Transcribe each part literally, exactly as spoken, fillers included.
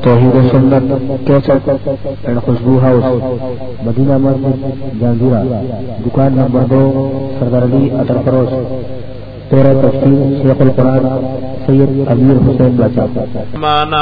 توحید و سنت کیسٹ اینڈ خوشبو ہاؤس مدینہ مسجد جہانگیرہ دکان نمبر دو سردار علی اطر فروش تیرہ تفسیر شیخ القرآن سید امیر حسین بچا مانا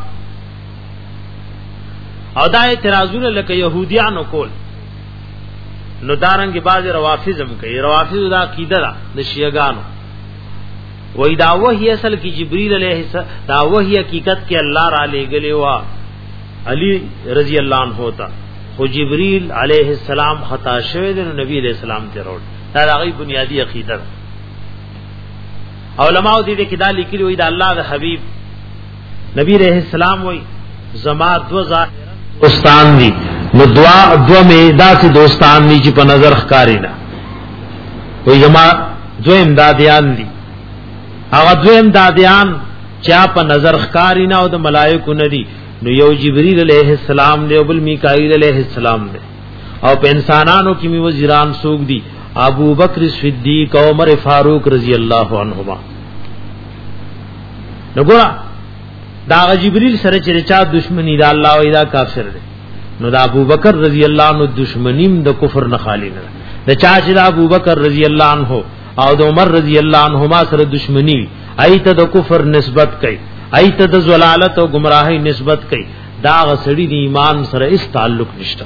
او دا اعتراضونه لکه يهوديانو کول نو دارنګ باز روافضم کوي روافض دا عقیده ده د شیعاګانو وای دا وحی اصل کی جبرئیل علیہ السلام دا وحی حقیقت کې الله را لېګلې وا علی رضی الله عنه ہوتا خو جبرئیل علیہ السلام خطا شوی د نبی علیہ السلام ته وروړ دا غي بنیادی عقیده علماء دې کې دا لیکلي وای دا الله د حبیب نبی علیہ السلام وای زما دو ظاهر دوستان دي نو دعا دو می داسې دوستان دي چې په نظر ښکاری نه وای زما دو امدادیان دي هغه دو امدادیان چې په نظر ښکاری نه او د ملائکو نه دي نو یو جبرئیل علیہ السلام دی او بل میکائیل علیہ السلام دی او په انسانانو کې می وزیران سوق دي ابو بکر صدیق او عمر فاروق رضی الله عنهما نو ګور دا جبرئیل سره چې چا دشمنی دا الله او دا کافر دی نو دا ابو بکر رضی الله عنه دشمنیم د کفر نه خالی نه د چا چې دا ابو بکر رضی الله عنه او د عمر رضی الله عنهما سره دشمنی ایت د کفر نسبت کوي ایت د زلالت او گمراهی نسبت کوي دا غسړي د ایمان سره اس تعلق نشته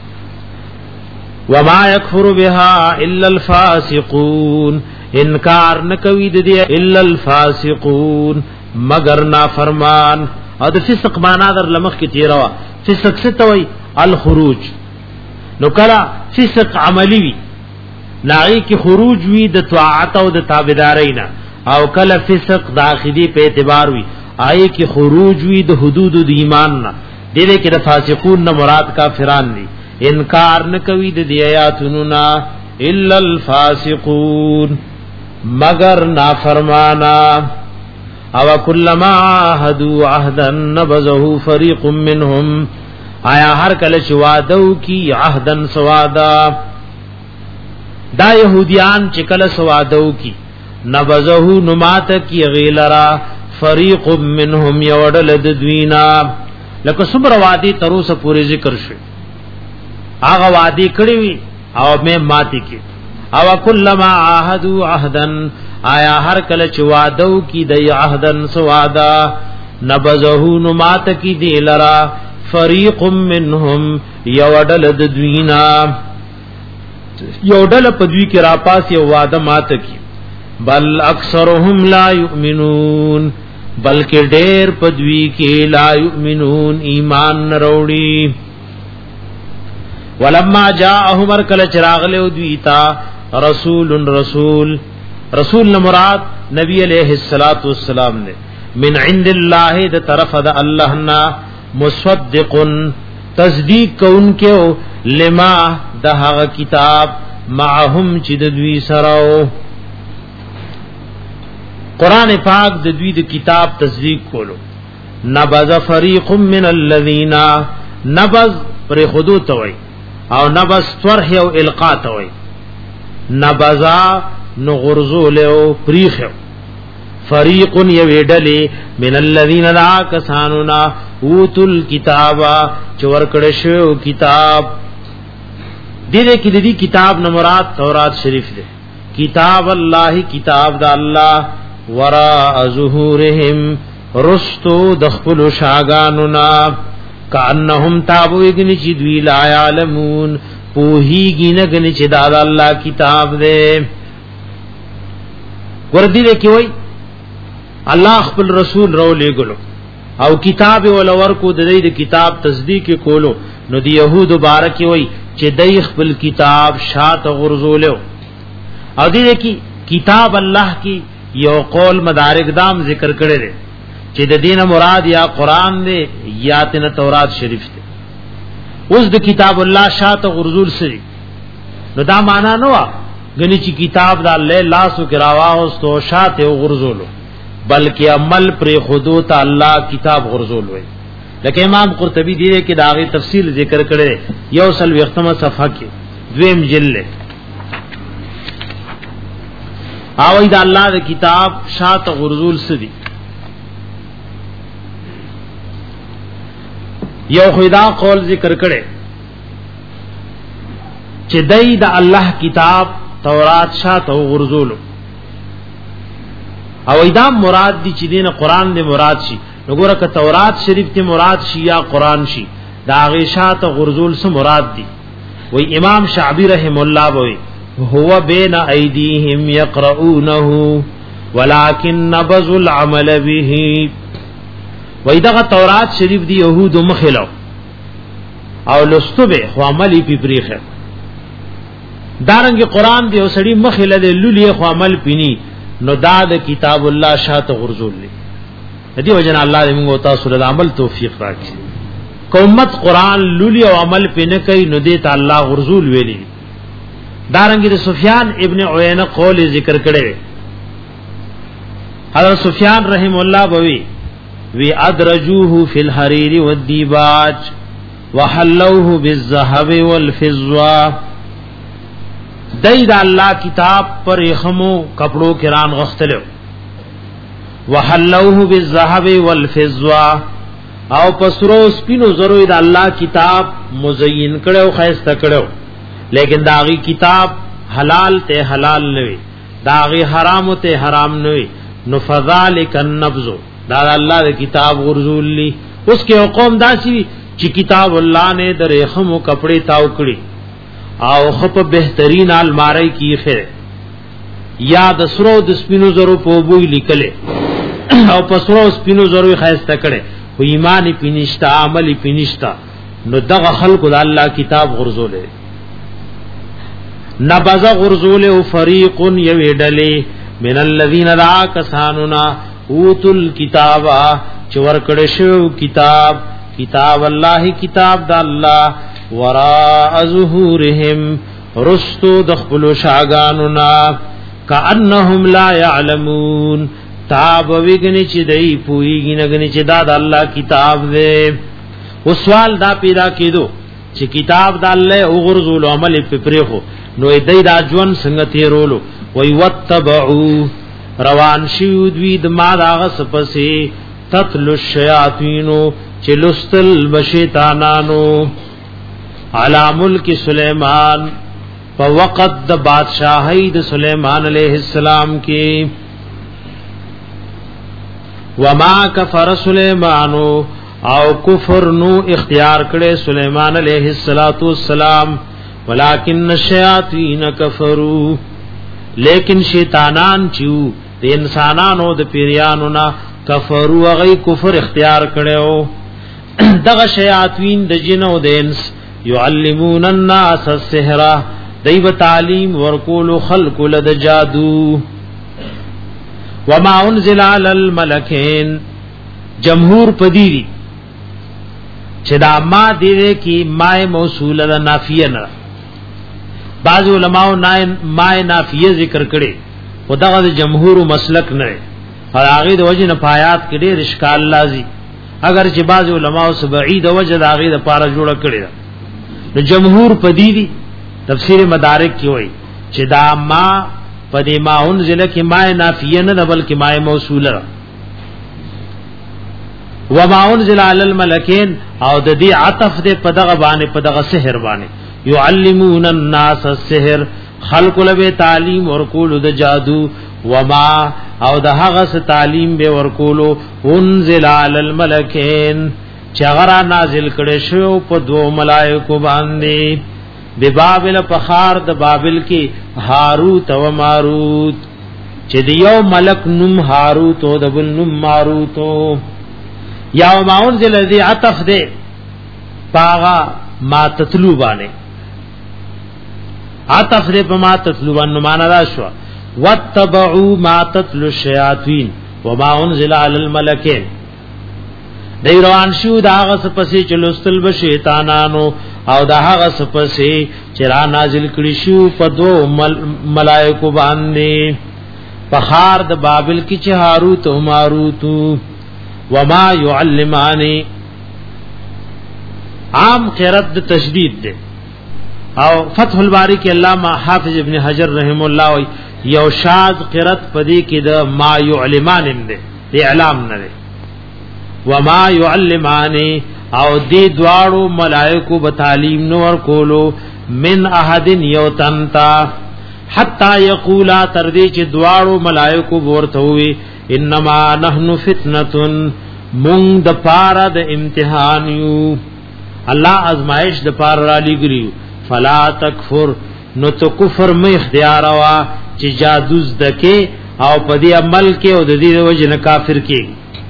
وما يكفر بها الا الفاسقون انکار نکوي د دې الا الفاسقون مگر نافرمان او د فسق معنا در لمخ کی تیروا فسق څه توي الخروج نو کلا فسق عملی وی ناغي کی خروج وی د طاعت او د تابعدارینا او کلا فسق داخلي په اعتبار وی آی کی خروج وی د حدود د ایمان نه دې کې د فاسقون نه مراد کافران دي انکار نکوي د دې آیاتونو نا الا الفاسقون مگر نافرمانا او کلما عهدوا عهدا نبذه فريق منهم آیا هر کله چې وعده کی عهدن سوادا دا يهوديان چې کله سوادو کی نبذه نمات کی غیلرا فريق منهم يودل د دوینا لکه صبر وادي تروسه پوری ذکر شي هغه وادي کړی وی او مې ماتی کی او کلما عهدوا عهدا آیا هر کله چې وعده کی د عهدن سوادا نبذه نمات کی دی لرا فریق منهم یودل د دوینا یودل په دوی کې را پاس یو وعده مات کی بل اکثرهم لا یؤمنون بلکې ډېر په دوی کې لا یؤمنون ایمان نروړي ولما جاءهم ارکل چراغ له دوی تا رسول رسول رسول نہ مراد نبی علیہ الصلوۃ والسلام نے من عند اللہ د طرف د اللہ نا مصدق تصدیق کون کے لما د هغه کتاب معهم چې د دوی سره قران پاک د دوی د کتاب تصدیق کولو نبذ فریق من الذین نبذ پر خودو توي او نبذ طرح او القاء توي نبذا نو غرزول او پریخو فریق یویدلی من الذین لا کسانونا اوتل کتابا چور کړه شو کتاب دې کې دې کتاب نو مراد تورات شریف دی کتاب الله کتاب د الله ورا ظهورهم رستو دخل شاگانونا کانهم تابو یګنی چې دوی لا علمون پوهیږي نه غنی چې دا الله کتاب دی وردی دې کې وای الله خپل رسول رو لګلو او کتاب ولور کو د دې کتاب تصدیق کولو نو دی يهود مبارک وای چې دای خپل کتاب شات غرزولو او دې کې کتاب الله کی یو قول مدارک دام ذکر کړي دي چې د دین مراد یا قران دی یا تن تورات شریف دی اوس د کتاب الله شات غرزول سری نو دا معنا نو غنی چې کتاب د الله لاسو کې راواغستو شاته غرزولو بلکې عمل پر خودو ته الله کتاب غرزول وای لکه امام قرطبی دی کې داغه تفصیل ذکر کړي یو سل وختمه صفحه کې دویم جلد او دا الله د کتاب شاته غرزول سدي یو خدا قول ذکر کړي چې دای د الله کتاب تورات شاته غرزول او ایدا مراد دي چې دین قران دې مراد شي وګوره ک تورات شریف ته مراد شي یا قران شي دا غی شاته غرزول سره مراد دي وی امام شعبی رحم الله وی هو بین ایدیهم یقرؤونه ولکن نبذ العمل به وی دا تورات شریف دی یهود مخلو او لستبه خو عملی پی پریخه دارنګ قران دی او سړی مخله دی لولي خو عمل پینی نو دا د کتاب الله شاته غرزول دی دې وجنه الله دې موږ تاسو له عمل توفیق راکړي قومت قران لولي او عمل پینه کوي نو دې ته الله غرزول ویلي دارنګ د سفیان ابن عیینه قول ذکر کړي حضرت سفیان رحم الله بوي وی ادرجوه فی الحریر والدیباج وحلوه بالذهب والفضه دای دا الله کتاب پر خمو کپڑوں کران غختلو وحلوه بالذهب والفضه او پسرو سپینو زرو دا الله کتاب مزین کړو خیسته کړو لیکن داغي کتاب حلال ته حلال نوي داغي حرام ته حرام نوي نو فذلک النبذ دا الله د کتاب غرزول لی اس کے قوم داسی چې کتاب الله نے در خمو کپڑے تاو کړي او خپ بهترین الماری کیخه یا د سرو د سپینو زرو په بوې لیکله او پسرو سپینو زرو خیسته کړي و ایمان پینشتا عمل پینشتا نو دغه خلق د الله کتاب غرزول نبذ غرزول او فریق یویدلی من الذین دعا کساننا اوتل کتابا چور کړه شو کتاب کتاب الله کتاب د الله ورا ظهورهم رستو دخلوا شاغاننا کانهم لا يعلمون تاب وګنی چې دای پویږي نګنی چې دا د الله کتاب دی او سوال دا پیدا کېدو چې کتاب د الله او غرزول عمل په پرېخو نو دای دا ژوند څنګه تیرولو وی وتبعوا روان شود وی د ما داغه سپسې تتل الشیاطین چلستل بشیطانانو علی ملک سلیمان په وقت د بادشاہی د سلیمان علیہ السلام کې وما کفر سلیمان او کفر نو اختیار کړي سلیمان علیہ السلام ولکن الشیاطین کفروا لیکن شیطانان چو د انسانانو د پیریانو نا کفروا غي کفر اختیار کړو دغه شیاطین د جنو د انس يعلمون الناس السحر دیو تعلیم ورکول خلق لد جادو وما انزل على الملكين جمهور پدیری چې دا ما دیره کی مای موصوله ده نافیه نه بعض علماء مای نافیه ذکر کړي خدغه د جمهور مسلک نه هغه د وجه نه پایات کې ډېر اشکال لازم اگر چې بعض علماء سبعید وجه د هغه د پاره جوړ کړي نو جمهور پدیری تفسیر مدارک کی وای چې دا ما پدې ما انزل کی مای نافیه نه بلکې مای موصوله وما انزل على الملكين او د دې عطف دې په دغه باندې په دغه سحر باندې يعلمون الناس السحر خلق له تعلیم ورکول د جادو وما او د هغه تعلیم به ورکولو انزل على الملكين چغرا نازل کړي شو په دو ملائکو باندې د بابل په خار د بابل کې هاروت او ماروت چې دیو ملک نوم هاروت او د بل نوم ماروت یا ما انزل ذی عطف دے پاغا ما تتلو بانے عطف دے پا ما تتلو بانے مانا دا شوا واتبعو ما تتلو الشیاطین وما انزل علی الملکین دی روان شو دا آغا سپسی چلوستل بشیطانانو او دا آغا سپسی چرا نازل کری شو پا دو مل ملائکو باندے پخار دا بابل کی چه هاروت و ماروتو وما يعلماني عام قرات د تشدید ده او فتح الباری کې علامہ حافظ ابن حجر رحم الله یو شاذ قرات پدې کې د ما يعلمان ده اعلام نه ده وما يعلماني او دی دواړو ملائکو به تعلیم نور کولو من احد یوتنتا حتا یقولا تر دې چې دواړو ملائکو ورته وي انما نحن فتنه مون د پاره د امتحان یو الله ازمائش د پاره را لګریو فلا تکفر نو تو کفر مې اختیار وا چې جادو زدکه او په دې عمل کې او د دې وجه نه کافر کې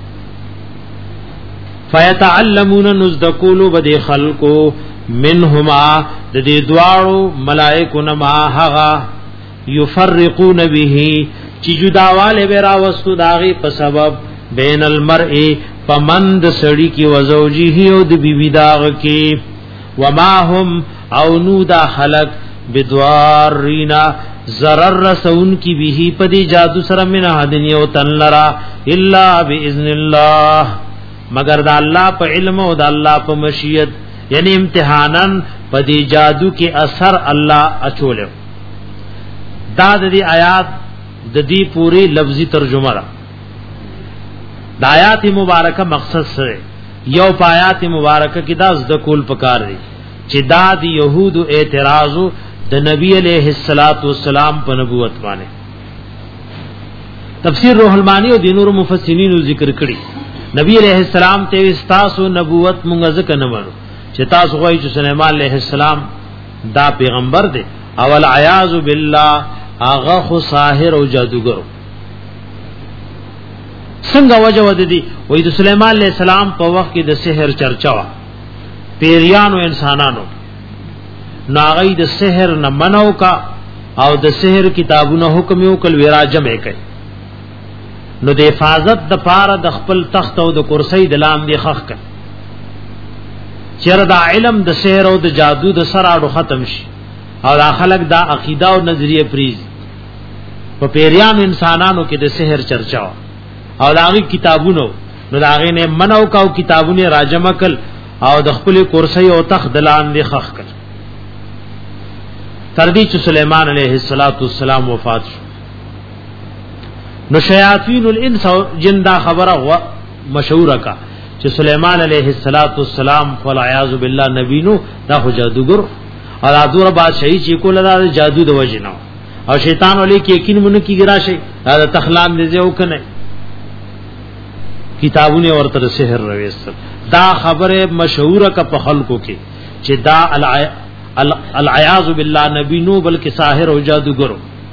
فیتعلمون نزدکولو بده خلقو منهما د دې دواړو ملائکو نما هغه یفرقون به چې جداواله ورا وستو داغي په سبب بین المرء پمند سړی کی وزوجه او د بیبی داغ کی وما هم او نو دا خلق بدوارینا ضرر رسون کی به پدی جادو سره من حدن یو تن لرا الا باذن الله مگر دا الله په علم او دا الله په مشیت یعنی امتحانن پدی جادو کی اثر الله اچول دا د دې آیات د دې پوری لفظي ترجمه را د آیات مبارکه مقصد سره یو پایات مبارکه کې دا د کول پکار دی چې دا د يهودو اعتراض د نبی علیہ الصلات والسلام په نبوت باندې تفسیر روح المانی او د نور مفسرین ذکر کړي نبی علیہ السلام ته استاسو نبوت مونږ ځکه نه ورو چې تاسو غواړئ چې سليمان علیہ السلام دا پیغمبر دی اول عیاذ بالله اغه خو ساحر او جادوګر څنګه وجه ودی وې د سليمان عليه السلام په وخت کې د سحر چرچا وا پیریانو انسانانو ناغې د سحر نه منو کا او د سحر کتابونو حکم یو کل وراجم یې کوي نو د حفاظت د پاره د خپل تخت او د کرسۍ د لام دی خخ کړ چیرې دا علم د سحر او د جادو د سراړو ختم شي او دا خلق دا عقیده او نظریه پریز په پیریان انسانانو کې د سحر چرچا او داغي کتابونو نو داغي نه منو کاو کتابونه راجمکل او د خپل کرسۍ او تخت دلان دی خخ کړ تر دې چې سليمان عليه السلام وفات شو نو شیاطین الانس او جن دا خبره مشهور کا چې سليمان عليه السلام والعیاذ بالله نبینو دا خو جادوګر او ادور بادشاہی چې کوله دا جادو د وجنه او شیطان ولي کې یقین مونږ کې ګرا شي دا تخلان دې یو کنه کتابونه ورته سحر رويست دا خبره مشهوره کا په خلکو کې چې دا العیاذ بالله نبی نو بلکې ساحر او جادوګر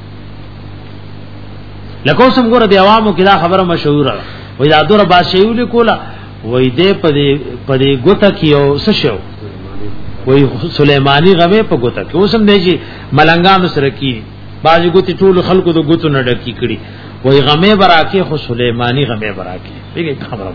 لکه سم ګور دی عوامو کې دا خبره مشهوره وای دا ادور بادشاہی ولي کوله وای دې په دې په دې ګوته کې او څه شو وای سليمانی غمه په ګوته کې اوسم دی چې ملنګانو سره کی باج ګوتی ټول خلکو د ګوتو نه ډکی کړي وای غمه براکه خو سليمانی غمه براکه دغه خبره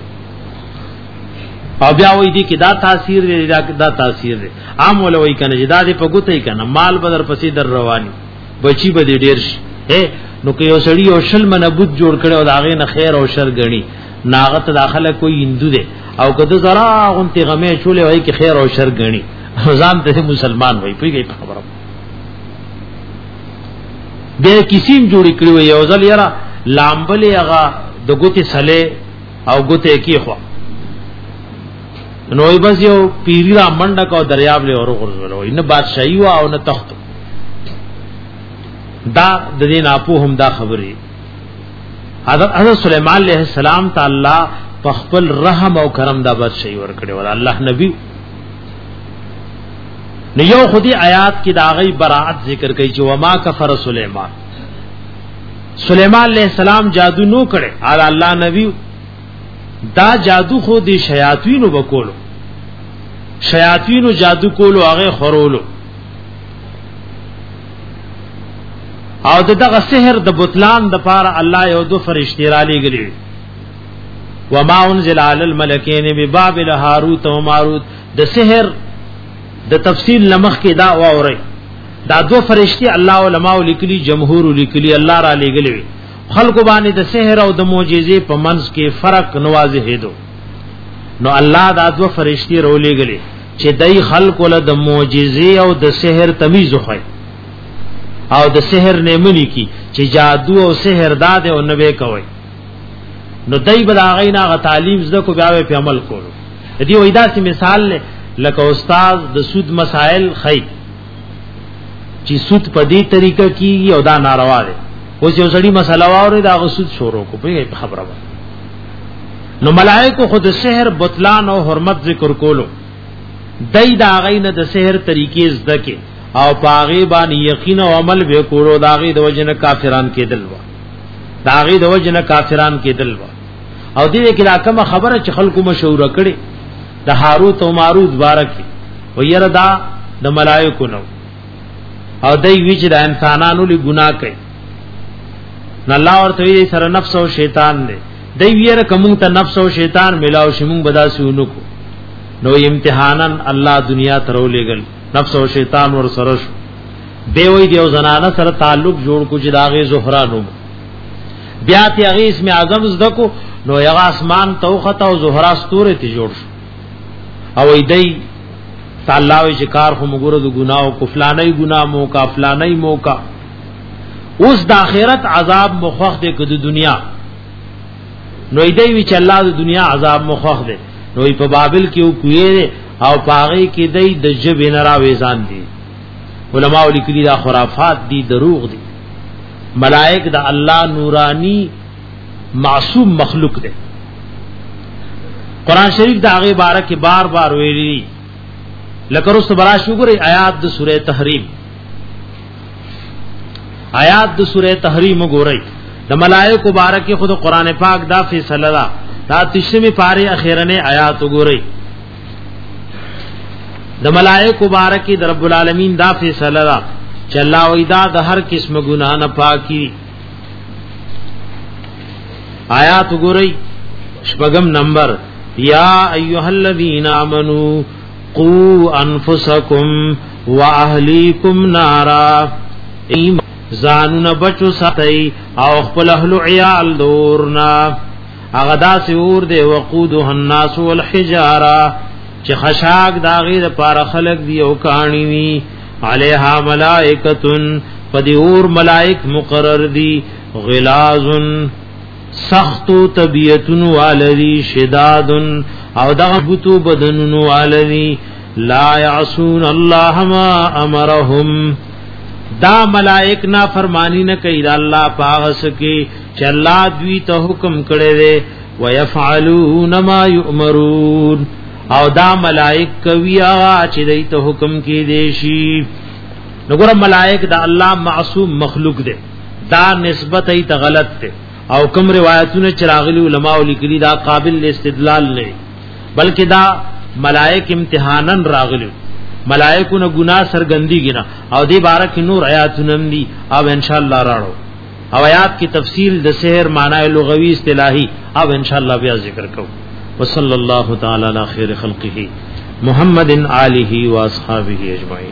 او بیا وای دی کې دا تاثیر دی دا تاثیر دی عام ول وای کنه جدا دی په ګوته یې کنه مال بدر پسې در رواني بچی به ډیر شي نو که یو سړی او شل منبوت جوړ کړي او داغه نه خیر او شر غني ناغت داخله کوئی هندو دی او کده زرا غونتی غمه چولې وای کی خیر او شر غني ځان ته مسلمان وای پیږي خبره به کیسیم جوړی کړی وای او ځل یرا لامبلې هغه د ګوتی سله او ګوته کی خو نوې بس یو پیری را منډه کو دریاب له اور غرزول نه بادشاہي وا او نه تخت دا د دې ناپو هم دا خبري حضرت سليمان عليه السلام تعالی په خپل رحم او کرم دا بادشاہي ور کړی ول الله نبی نو یو خودی آیات کې دا غي براءت ذکر کوي چې وما کفر سليمان سليمان عليه السلام جادو نو کړي ال الله نبی دا جادو خو دي شیاطینو وکولو شیاطینو جادو کولو هغه خورولو او دغه سحر د بوتلان د پاره الله یو دو فرشتي را لګري وما انزل على الملكين ببابل هاروت و ماروت د سحر د تفصیل لمخ کې دا واوري دا دو فرشتي الله علماء لیکلي جمهور لیکلي الله را لګلي خلق باندې د سحر او د معجزې په منځ کې فرق نوازه دو نو الله دا دو فرشتي رو لګلي چې دای خلق ول د معجزې او د سحر تمیز خو او د سحر نه منی کی چې جادو او سحر داد او نبی کوي نو دای بل هغه نه غ تعلیم زده کو بیا په عمل کولو دې وېدا سي مثال له لکه استاد د سود مسائل خی چې سود په دې طریقه کې یو دا ناروا دی اوس یو سړی مسله واوري دا غسود شروع کو په خبره نو ملائکه خود سحر بطلان او حرمت ذکر کولو دای دا غینه د سحر طریقې زده کې او پاغي باندې یقین او عمل به کولو داغي د وجنه کافران کېدل و داغي د وجنه کافران کېدل و او دې کې دا کوم خبره چې خلکو مشوره کړي د هاروت او ماروت بارکه و ير دا د ملائکه نو او دای ویچ د انسانانو له ګناه کوي نه الله ورته وی سره نفس او شیطان دی دای ویره کوم ته نفس او شیطان ملاو شمون بداسونو کو نو امتحانن الله دنیا ته ولېګل نفس او شیطان ور سره شو دی وی دیو زنانه سره تعلق جوړ کو چې داغه زهرا نو بیا ته هغه اسم اعظم زدکو نو یغه اسمان توخته او زهرا ستوره ته جوړ شو او ایدای تعالی وی شکار خو مګورو د ګناو کو فلانای ګنا مو کا فلانای مو کا اوس د اخرت عذاب مخخ دې کو د دنیا نو ایدای وی چې الله د دنیا عذاب مخخ دې نو په بابل کې او کوی او پاغي کې دای د جب نه راويزان دي علماء لیکلي دا خرافات دي دروغ دي ملائک دا الله نورانی معصوم مخلوق دي قران شریف دا هغه بارے کې بار بار ویلي لکه رسو برا شکر آیات د سوره تحریم آیات د سوره تحریم وګورئ د ملائکه مبارک خود قران پاک دا فیصله دا دا تشمی پاره اخیرنه آیات وګورئ د ملائکه مبارک د رب العالمین دا فیصله دا چې الله وېدا د هر قسم ګناه نه پاکي آیات وګورئ شپږم نمبر یا ایها الذین آمنو قو انفسکم واهلیکم نارا زانون بچو ساتي او خپل اهل عیال دورنا اغدا سور دے وقودها الناس والحجاره چې خشاک داغی د پاره خلق دی او کانی وی علیها ملائکتن فدیور ملائک مقرر دی غلاظن سخت طبیعتن والذی شدادن او دغه بوتو بدنن والذی لا یعصون الله ما امرهم دا ملائک نا فرمانی نہ کوي دا الله پاغس کې چې الله دوی ته حکم کړي دي ويفعلون ما یؤمرون او دا ملائک کوي هغه چې دوی ته حکم کې دي شي نګور ملائک دا الله معصوم مخلوق دي دا نسبت ای ته غلط ده او کوم روایتونه چراغلی علماء لیکلي دا قابل استدلال نه بلکې دا ملائک امتحانن راغلی ملائکو نه ګناه سرګندی گنا او دې بارک نور آیاتونه دي او ان شاء الله راړو او آیات کی تفصیل د سحر معنی لغوی اصطلاحی او ان شاء الله بیا ذکر کو وصلی الله تعالی علی خیر خلقه محمد آله و اصحابہ اجمعین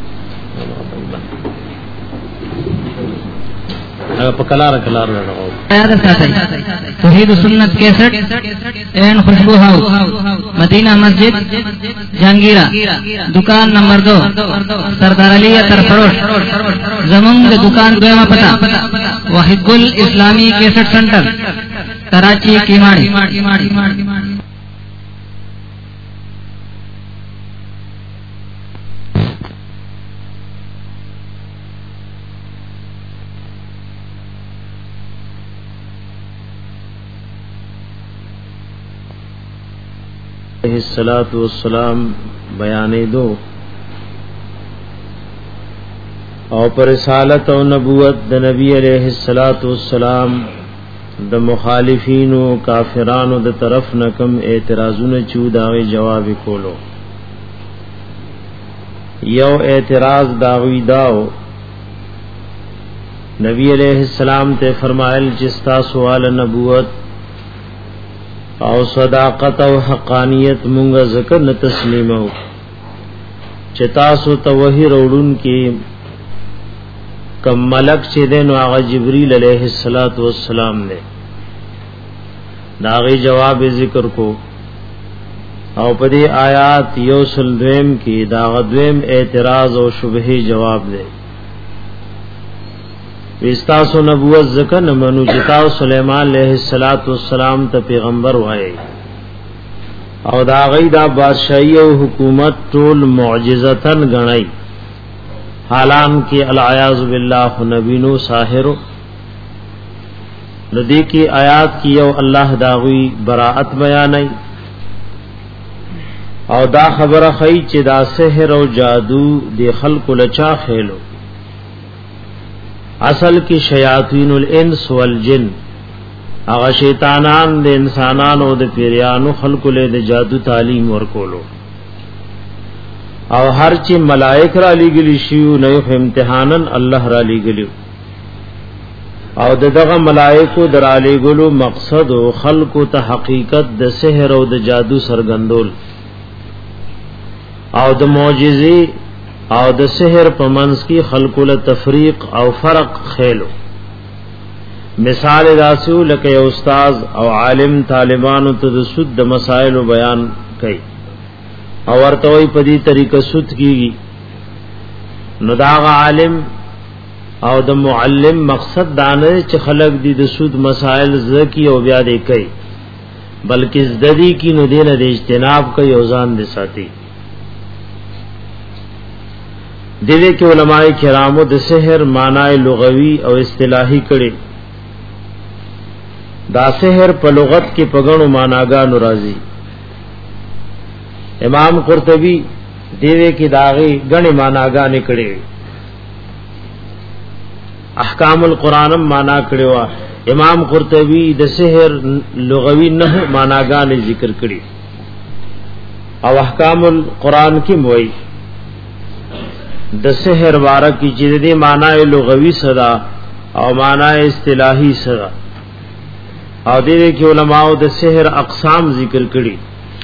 پکلار کلار لگاؤ یاد ساتي توحید سنت کیسٹ این خوشبو ہاؤس مدینہ مسجد جہانگیرہ دکان نمبر دو سردار علی اتر فروش زمون دکان دویمہ پتہ واحد گل اسلامی کیسٹ سنٹر کراچی کیماڑی علیہ الصلوۃ والسلام بیانې دو او پر رسالت او نبوت د نبی علیہ الصلوۃ والسلام د مخالفینو کافرانو د طرف نکم اعتراضونه چوداوی جواب کولو یو اعتراض داوی داو نبی علیہ السلام ته فرمایل جستا سوال نبوت او صداقت او حقانیت مونږه ذکر نه تسلیمو چتا سو توحید وروډون کې کم ملک چې دینو هغه جبرئیل علیہ الصلات والسلام نے داغي جواب ذکر کو او په دې آیات یو سل دویم کې دا غدویم اعتراض او شبهه جواب دے وستاسو نبوت ذکر نمنو جتاو سلیمان علیہ الصلات والسلام ته پیغمبر وای او دا غي دا بادشاہي او حکومت ټول معجزتن غنئ حالان کې العیاذ بالله نبینو ساحر ندی کی آیات کی یو الله داوی براءت بیانای او دا خبره خی چې دا سحر او جادو دی خلق لچا خېلو اصل کې شیاطین الانس والجن هغه شیطانان د انسانانو د پیریانو خلق له د جادو تعلیم ورکولو او هر چې ملائک را لګلی شیو نه امتحانن الله را لګلیو او دغه ملائکو درالی ګلو مقصد او خلق ته حقیقت د سحر او د جادو سرګندول او د معجزې او د سحر په منځ کې خلق له تفریق او فرق خېلو مثال داسو لکه استاد او عالم طالبانو ته د سود د مسائل بیان کوي او ورته وي په دې طریقه سود کیږي نو دا عالم او د معلم مقصد دانه چې خلق دي د سود مسائل زکی او بیا دې کوي بلکې زددي کی نو دې نه اجتناب کوي او ځان دې ساتي دې کې علماء کرامو د سحر معنی لغوي او اصطلاحي کړي دا سحر په لغت کې پګړو معناګانو راځي امام قرطبي دیوے کی داغي غني معناګانې کړي احکام القرآن معنا کړي وا امام قرطبي د سحر لغوي نه معناګانې ذکر کړي او احکام القرآن کې موي د سحر واره کی چې د معنی لغوي صدا او معنی اصطلاحي صدا او دې کې علماء د سحر اقسام ذکر کړي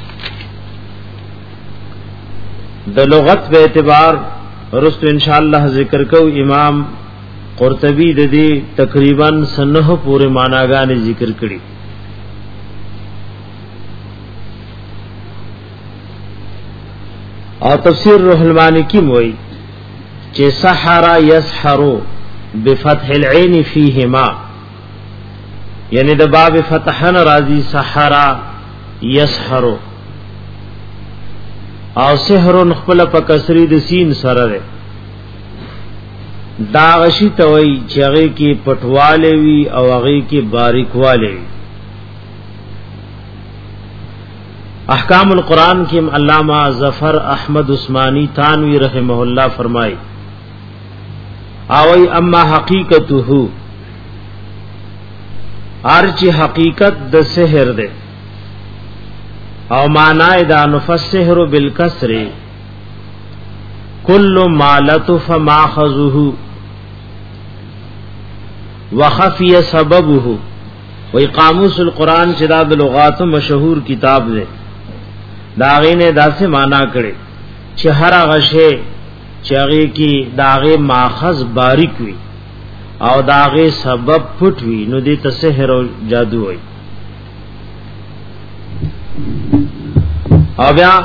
د لغت به اعتبار ورست ان شاء الله ذکر کو امام قرطبی د دې تقریبا سنه پورې معناګانې ذکر کړي او تفسیر روح المانی کی موي چې سحر يسحرو بفتح العين فيهما یعنی د باب فتحن راضی سحر يسحرو او سحر خپل په کسری د سین سره ده دا غشي توي چې هغه کې پټواله وی او هغه کې باریکواله وی احکام القرآن کې علامہ ظفر احمد عثمانی تانوی رحمه الله فرمای اوي اما حقیقته ارچ حقیقت د سحر ده او معنی دا نفسحر بالکسر کل ما لطف ماخذه وخفي سببه و قاموس القرآن چې دا د لغات مشهور کتاب دی دا غینه داسې معنا کړي چې هر هغه شی چې هغه کې داغه ماخذ باریک وي او داغه سبب پټ وي نو دې ته سحر او جادو وي او بیا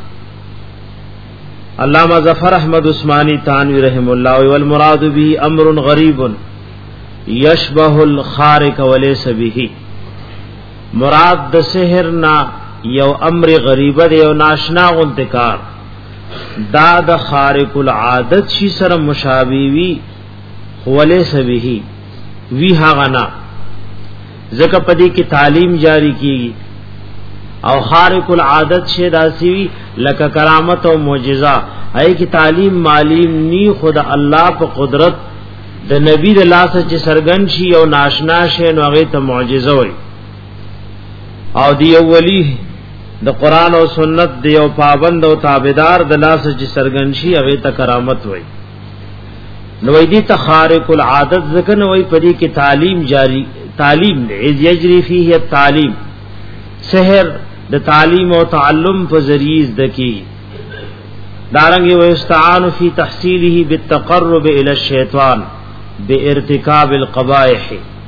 علامہ ظفر احمد عثمانی تانوی رحم الله والمراد به امر غریب یشبه الخارق وليس به مراد د سحر نا یو امر غریب دی او ناشنا غنتکار دا د خارق العادت شي سره مشابه وی وليس به وی هغنا زکه پدې کې تعلیم جاری کیږي او خارق العادت شه داسی لک کرامت او معجزہ ای کی تعلیم معلوم نی خود الله په قدرت د نبی د لاس چې سرګن شي او ناشنا شه نو هغه ته معجزه وای او دی اولی د قران او سنت دی او پابند او تابعدار د لاس چې سرګن شي هغه ته کرامت وای نو دی ته خارق العادت ځکه نو وای پدې کې تعلیم جاری تعلیم دی یجری فیه التعلیم سحر د تعلیم او تعلم په ذریعہ دکی دارنګ و استعان فی تحصیله بالتقرب الى الشیطان بارتکاب القبائح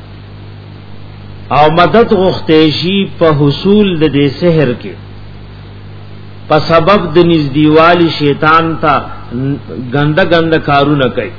او مدد غختیشی په حصول د دې سحر کې په سبب د نزدېوالی شیطان ته ګنده ګنده کارونه کوي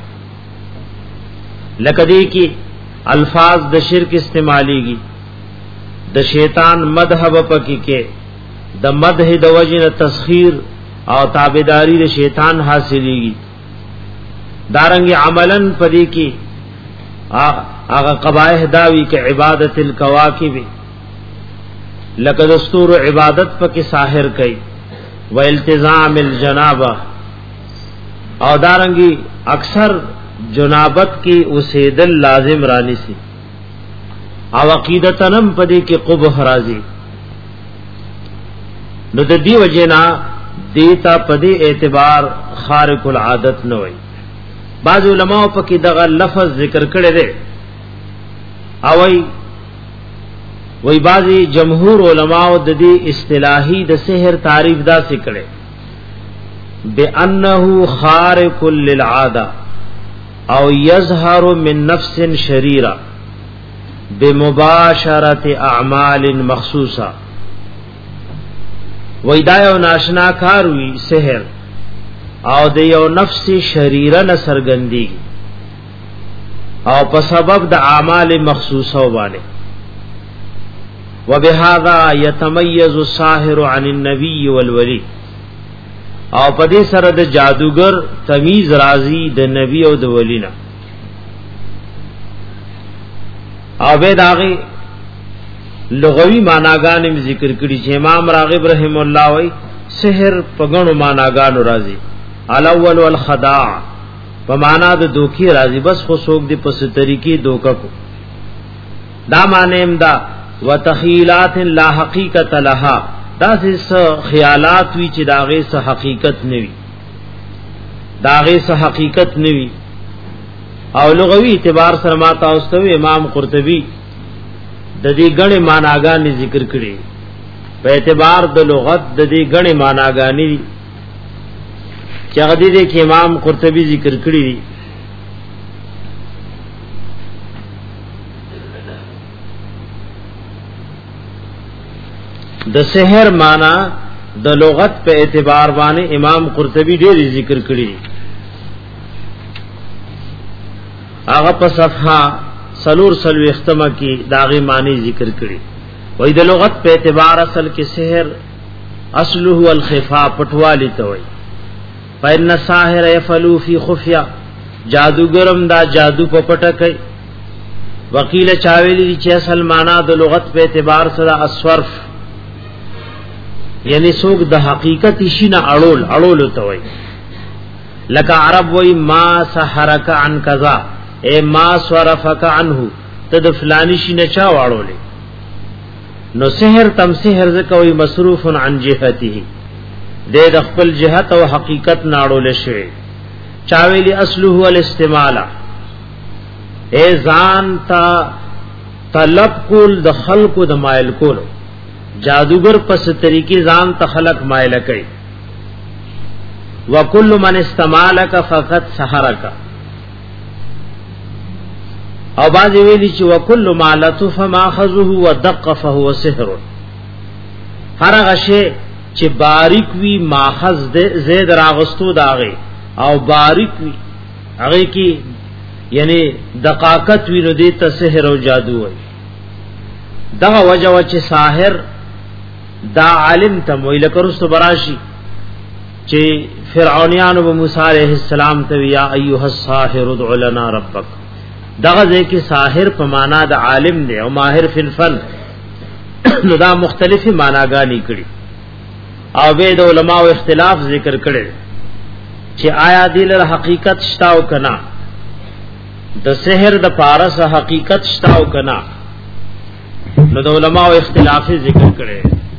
لکه دې کې الفاظ د شرک استعمالیږي د شیطان مذهب پکې کې د مدح د وجنه تسخير او تابعداري د شیطان حاصلېږي دارنګ عملن پدې کې هغه قبایح داوی کې عبادت الکواکب لکه دستور عبادت پکې ساحر کوي و التزام الجنابه او دارنګي اکثر جنابت کی اوسیدل لازم رانی سی او عقیدتنم پدې کې قبح راځي نو د دې وجنا دیتا پدې اعتبار خارق العادت نه وي بعض علماء پکې دغه لفظ ذکر کړي دي او وی وی بعضی جمهور علماء د دې اصطلاحي د سحر تعریف دا سکړي بانه خارق للعاده او یظهر من نفس شریرہ بمباشرت اعمال مخصوصه ویدایو ناشنا کار وی سحر او د یو نفس شریرہ نسرګندی او په سبب د اعمال مخصوصه باندې وبهذا يتميز الساحر عن النبي والولي او پدې سره د جادوګر تمیز راضی د نبی او د ولینا او به داغه لغوی معناګانې ذکر کړي چې امام راغب رحم الله وای سحر پغړو معناګانو راضی الاول والخداع په معنا د دوکي راضی بس خو څوک دی په طریقې دوکا کو دا معنی امدا وتخیلات لا حقیقت لها دا سه خیالات وی چې داغه سه حقیقت نوي داغه سه حقیقت نوي او لغوی اعتبار سره ما تاسو ته امام قرطبي د دې غنې معناګانې ذکر کړي په اعتبار د لغت د دې غنې معناګانې چې هغه دې کې امام قرطبي ذکر کړي د سحر معنا د لغت په اعتبار باندې امام قرطبي ډېر ذکر کړی هغه په صفحه سلور سلو اختمه کې داغي معنی ذکر کړی وای د لغت په اعتبار اصل کې سحر اصله الخفاء پټوالی ته وای فإن الساحر يفعل في خفيا جادوګرم دا جادو په پټه کوي وکیل چاویلی چې اصل معنا د لغت په اعتبار سره الصرف یعنی سوق د حقیقت شي نه اړول اړول ته وای لکه عرب وای ما سحرک عن کذا اے ما صرفک عنه تد فلانی شي نه چا واړولې نو سحر تم سحر زکوي مصروف عن جهته د د خپل جهت او حقیقت نه اړول شي چاویلی اصله الاستعمال اے ځان تا طلب کول د خلقو د مایل کولو جادوگر پس طریقې ځان ته خلق مایل کوي وکل من استعمالک فقط سحرک او باز ویلی چې وکل ما لطف ما خذه ودق فهو سحر هر هغه شی چې باریک وی ماخذ زید راغستو داغه او باریک وی هغه کی یعنی دقاقت وی نو دې ته سحر او جادو وای دا وجه چې ساحر دا عالم تم ویل کرستو براشی چې فرعونیان او موسی علیہ السلام ته یا ایها الساحر ادع لنا ربک دغه ځکه ساحر په معنا د عالم دی او ماهر فی الفن نو دا مختلفی معناګانی کړي او به د علماء اختلاف ذکر کړي چې آیا دل حقیقت شتاو کنا د سحر د پارس حقیقت شتاو کنا نو د علماء اختلاف ذکر کړي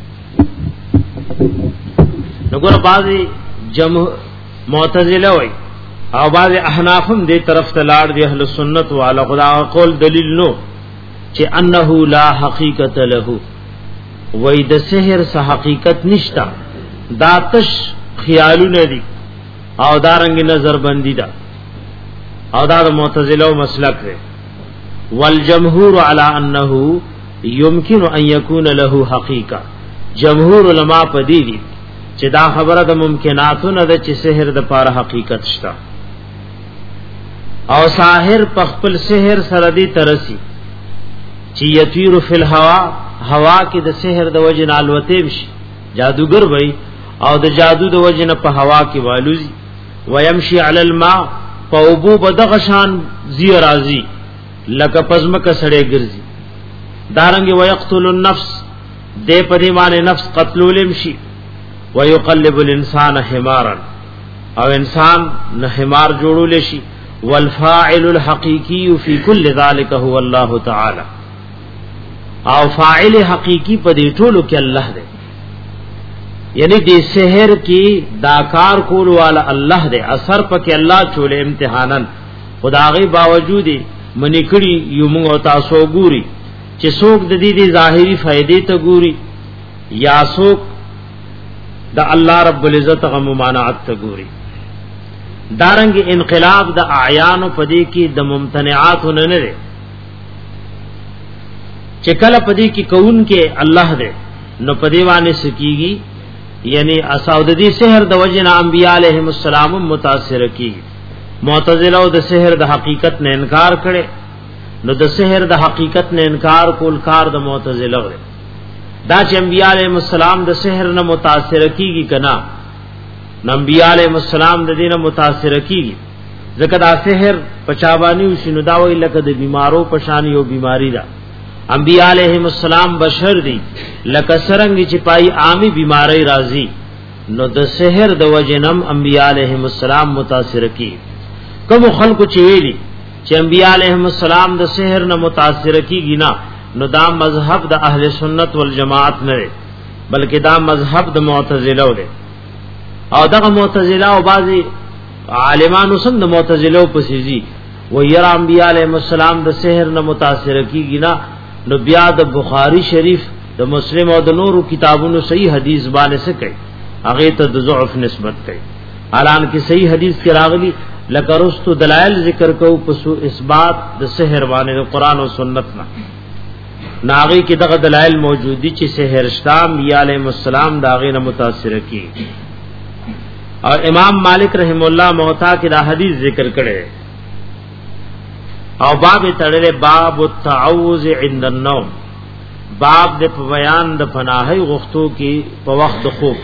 نګور بعضی جمع معتزله وای او بعضی احنافم دې طرف ته لاړ دي اهل سنت والا خدا قول دلیل نو چې انه لا حقیقت له وای د سحر سه حقیقت نشتا داتش خیالونه دي او دارنګ نظر بندي دا او دا معتزله مسلک دی والجمهور على انه يمكن ان يكون له حقیقه جمهور علماء پدې دي چې دا خبره د ممکناتو نه ده چې سحر د پاره حقیقت شته او ساحر په خپل سحر سره دی ترسي چې یطیر فی الهوا هوا کې د سحر د وجه نالوته بشي جادوگر وای او د جادو د وجنه په هوا کې والوزي ويمشي علی الماء فوبو بدغشان زی راضی لکه پزمکه سړې ګرځي دارنګ ويقتل النفس دې په دې معنی نفس قتلولم شي ويقلب الانسان حمارا او انسان نه حمار جوړول شي والفاعل الحقيقي في كل ذلك هو الله تعالى او فاعل حقيقي په دې ټولو کې الله دی یعنی دې سحر کې داکار کول والا الله دی اثر پکې الله چول امتحانن خدای باوجود منی کړي یو موږ تاسو ګوري چې څوک د دې دې ظاهري فائدې ته ګوري یا څوک د الله رب العزت غو ممانعت ته ګوري دارنګ انقلاب د اعیان پدې کې د ممتنعات نه نه دي چې کله پدې کې کون کې الله دې نو پدې باندې سکیږي یعنی اساوددی سحر د وجنا انبیاء علیهم السلام متاثر کی معتزله او د سحر د حقیقت نه انکار کړي نو د سحر د حقیقت نه انکار کول کار د معتزله و دا چې انبیاء علیهم السلام د سحر نه متاثر کیږي کنا انبیاء علیهم السلام د دینه متاثر کیږي ځکه دا سحر پچابانی وشنو دا وی لکه د بیمارو پشان یو بیماری ده انبیاء علیہم السلام بشر دی لکه سرنګ چې پای عامی بیماری راځي نو د سحر د وجنم انبیاء علیہم السلام متاثر کی کوم خلق چې ویلي چې انبیاء علیہم السلام د سحر نه متاثر کیږي نه نو دا مذهب د اهل سنت والجماعت نه بلکې دا مذهب د معتزله و او دغه معتزله او بعضی عالمانو سم د معتزله په سيزي و ير انبیاء علیہم السلام د سحر نه متاثر کیږي نه نو بیا د بخاری شریف د مسلم او د نورو کتابونو صحیح حدیث باندې څه کوي هغه ته د ضعف نسبت کوي حالان کې صحیح حدیث کې راغلي لکه رستو دلائل ذکر کو پسو اثبات د سحر باندې د قران او سنت نه ناغي کې دغه دلائل موجودي چې سحر شتام یا علیهم السلام داغه نه متاثر کی او امام مالک رحم الله موتا کې دا حدیث ذکر کړي او باب تړلې باب التعوذ عند النوم باب د بیان د پناهي غختو کې په وخت د خوب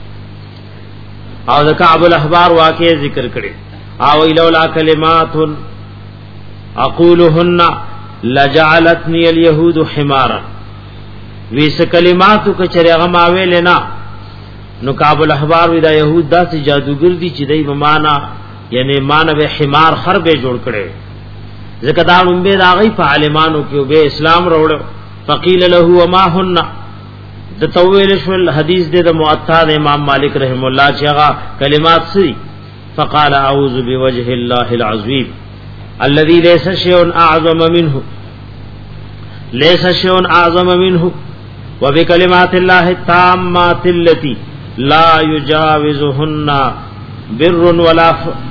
او د کعب الاحبار واقع ذکر کړي او لولا کلمات اقولهن لجعلتني اليهود حمارا ویس کلماتو کچریغه ما ویل نه نو کعب الاحبار وی دا يهود داسې جادوګر دي چې دای معنا یعنی مانو حمار خر به جوړ کړي ذکر دانم به داغی په عالمانو کې به اسلام وروړ فقیل له وما هن د تویل شل حدیث د موطا د امام مالک رحم الله چې هغه کلمات سي فقال اعوذ بوجه الله العظیم الذي ليس شيء اعظم منه ليس شيء اعظم منه وبكلمات الله التامات التي لا يجاوزهن بر ولا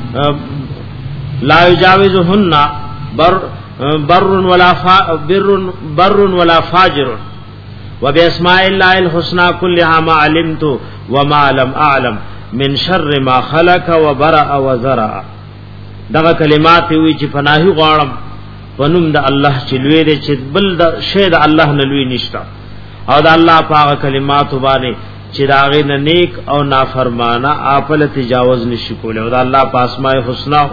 لا يجاوزهن بر بر ولا بر بر ولا فاجر وباسماء الله الحسنى كلها ما علمت وما لم اعلم من شر ما خلق وبرأ وزرع دغه کلمات وی چې پناهي غواړم پنوم د الله چې لوی دی چې بل د شه د الله نه لوی نشتا او د الله پاک کلمات باندې چې داغه نه نیک او نافرمانه خپل تجاوز نشي کوله او د الله په اسماء الحسنى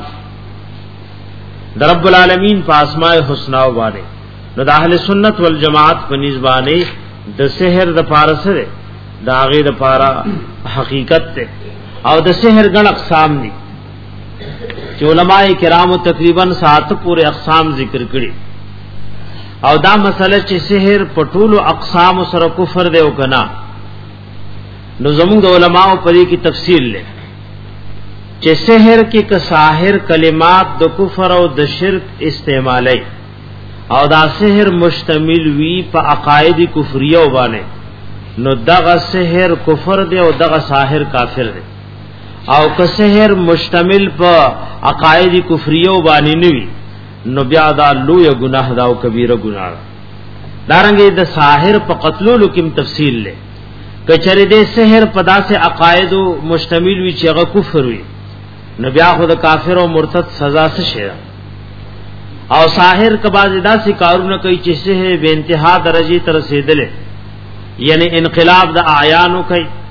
د رب العالمین په اسماء الحسنا باندې نو د اهل سنت والجماعت په نسبانه د سحر د فارسه د هغه د پارا حقیقت ته او د سحر ګڼ اقسام دي چې علماء کرام تقریبا سات پورې اقسام ذکر کړي او دا مسله چې سحر په ټولو اقسام سره کفر دی او کنا نو زموږ د علماء په دې کې تفصیل لري چې سحر کې ک ساحر کلمات د کفر او د شرک استعمالي او دا سحر مشتمل وی په عقاید کفریه باندې نو دغه سحر کفر دی او دغه ساحر کافر دی او ک سحر مشتمل په عقاید کفریه باندې نوي نو بیا دا لوی ګناه دا او کبیره ګناه دارنګه د ساحر په قتلولو کې تفصیل لري کچره د سحر په داسې عقاید مشتمل وی چې هغه کفر وي نو بیا خود کافر او مرتد سزا څه شي او ساحر کباز داسې کارونه کوي چې سه به انتها درجه تر رسیدل یعنی انقلاب د اعیانو کوي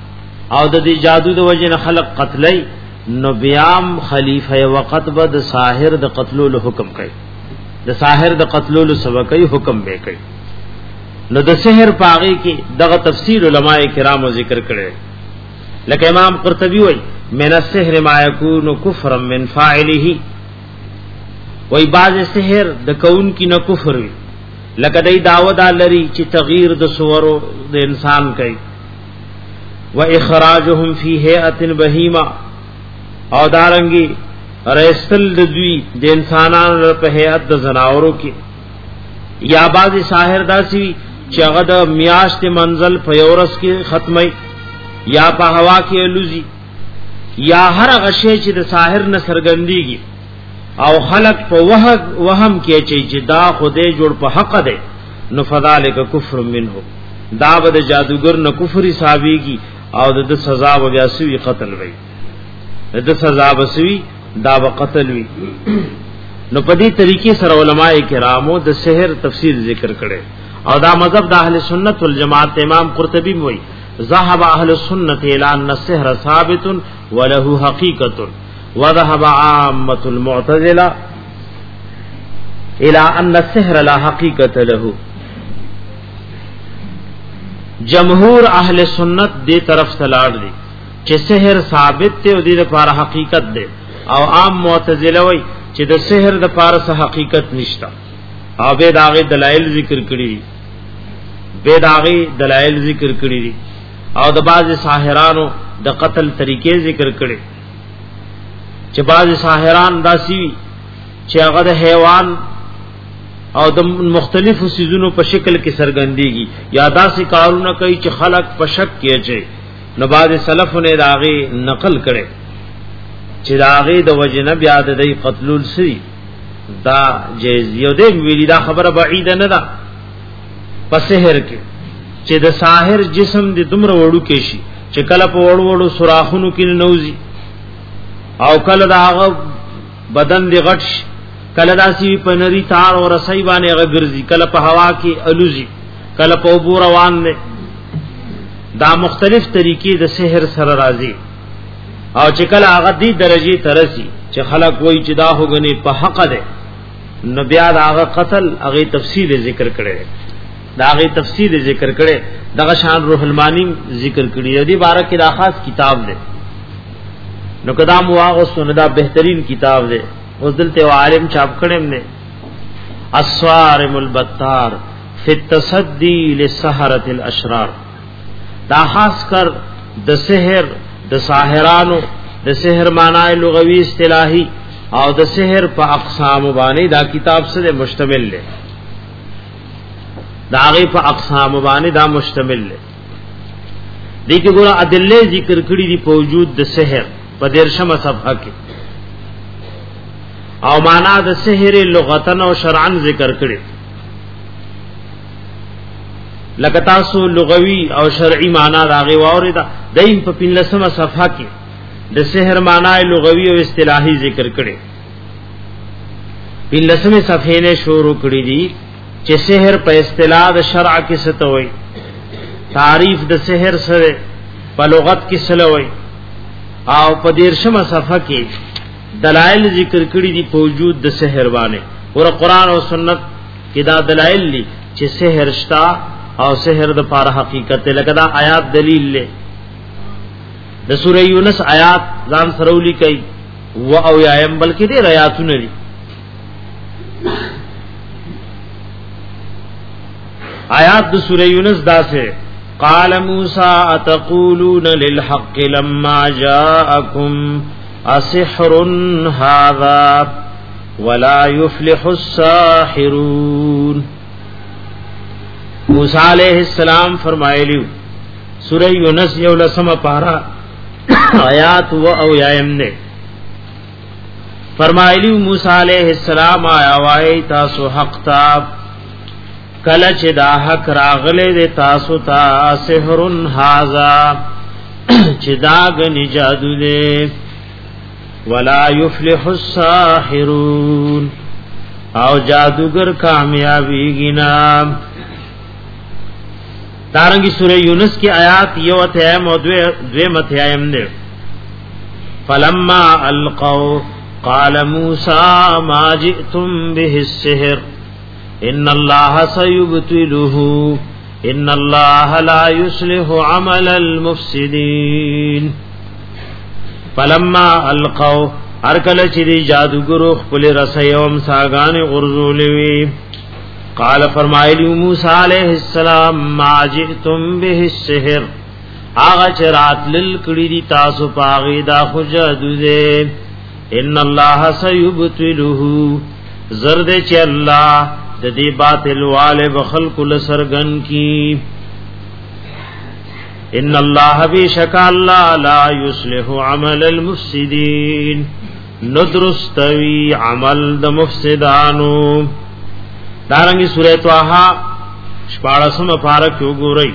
او د دې جادو د وجه نه خلق قتلای نو بیام خلیفہ وقت بد ساحر د قتلولو حکم کوي د ساحر د قتلولو سبق کوي حکم به کوي نو د سحر پاغي کې دغه تفسیر علماء کرامو ذکر کړي لکه امام قرطبی وای من السحر ما يكون كفرا من فاعله وای باز سحر د کون کی نه کفر وی لکه دای داود لري چې تغییر د صورو د انسان کوي و اخراجهم فی هیئه بهیمه او دارنګي رستل د دوی د انسانانو په هيئت د زناورو کې یا بعض ساحر داسي چې هغه د میاشت منزل په یورس کې ختمي یا په هوا کې الوزي یا هر غشي چې د ساحر نه سرګنديږي او خلق په وهم کې چې جدا خوده جوړ په حق ده نو فذالک کفر منه دا به جادوګر نه کفر حسابيږي او د سزا بیا سوی قتل وي د سزا بسوی دا قتل وی نو په دې طریقې سره علماء کرامو د سحر تفسیر ذکر کړي او دا مذهب د اهل سنت والجماعت امام قرطبی وایي ذهب اهل السنه الى ان السحر ثابت وله حقيقه وذهب عامه المعتزله الى ان السحر لا حقيقه له جمهور اهل سنت دې طرف تلاړ دي چې سحر ثابت ته او دې لپاره حقیقت ده او عام معتزله وای چې د سحر د لپاره څه حقیقت نشته او به داغه دلایل ذکر کړی به داغه دلایل ذکر کړی دي او د بعض ساحرانو د قتل طریقې ذکر کړي چې بعض ساحران داسي چې هغه د حیوان او د مختلفو سيزونو په شکل کې سرګنديږي یا داسې کارونه کوي چې خلق په شک کې اچي نو بعض سلفونه داغه نقل کړي چې داغه د وجنه بیا د دې قتلول سي دا جیز یو دې ویلي دا خبره بعیده نه ده په سحر کې چې د ساحر جسم د دومره وړو کې شي چې کله په وړو وړو سوراخونو کې نوځي او کله دا هغه بدن دی غټ کله داسي په نری تار او رسۍ باندې هغه ګرځي کله په هوا کې الوزي کله په اوبو روان نه دا مختلف طریقې د سحر سره راځي او چې کله هغه دې درجه ترسي چې خلق وایي چې دا هوګني په حق ده نو بیا دا هغه قتل هغه تفصیل ذکر کړي دا هغه تفصیل ذکر کړي دغه شان روح المانی ذکر کړي دې بارے کې دا خاص کتاب ده نو کدا مواغ سن دا بهترین کتاب ده اوس دلته عالم چاپ کړم نه الصارم البتار فی التصدی للسحرة الاشرار دا خاص کر د سحر د ساحرانو د سحر معنی لغوی اصطلاحی او د سحر په اقسام باندې دا کتاب سره مشتمل دی دا غي په اقسام باندې دا مشتمل دی دغه ګوره ادله ذکر کړی دی په وجود د سحر په دیرشمه صفحه کې او معنا د سحر لغتن او شرعن ذکر کړي لکه تاسو لغوي او شرعي معنا راغي واوریدا دیم په پنځمه صفحه کې د سحر معنا لغوي او اصطلاحي ذکر کړي پنځمه صفحه نه شروع کړي دي چې سحر په اصطلاح د شرع کې څه وایي تعریف د سحر سره په لغت کې څه وایي او په دیرشمه صفحه کې دلائل ذکر کړي دي په وجود د سحر باندې اور قرآن او سنت کې دا دلائل دي چې سحر شتا او سحر د پاره حقیقت لکه دا آیات دلیل له د سوره یونس آیات ځان سرولی کوي و او یایم بلکې دې آیاتونه دي آیات د سوره یونس دا سے قال موسی اتقولون للحق لما جاءکم اسحر هذا ولا يفلح الساحرون موسی علیہ السلام فرمایلیو سورہ یونس یو لسمه پارا آیات و او یایم نے فرمایلیو موسی علیہ السلام آیا وای تاسو حق تا کله چې دا حق راغله د تاسو ته سحر هذا چې دا غنی جادو دې ولا يفلح الساحرون او جادوگر کامیابی گنا دارنګي سورہ یونس کی آیات یو اتھایم او دوی متھایم دے فلما القوا قال موسى ما جئتم به السحر ان الله سيبطله ان الله لا يصلح عمل المفسدين فلما القوا ارکل چې جادوګرو خپل رسيوم ساغان غرزولوي قال فرمایلی موسی علیہ السلام ما جئتم به السحر آغا چرات للکڑی دی تاسو پاغی دا خجادو دے ان اللہ سیبتلوہو زرد چی اللہ دا دی باطل والے بخلق لسرگن کی ان اللہ بیشکا اللہ لا یصلح عمل المفسدین ندرستوی عمل دا مفسدانو دارنگی سورہ توحا شپاڑسم پارک یو گورئی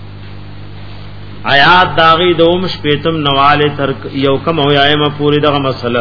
آیات داغی دوم شپیتم نوال ترک یو کم او یائم پوری دغا مسئلہ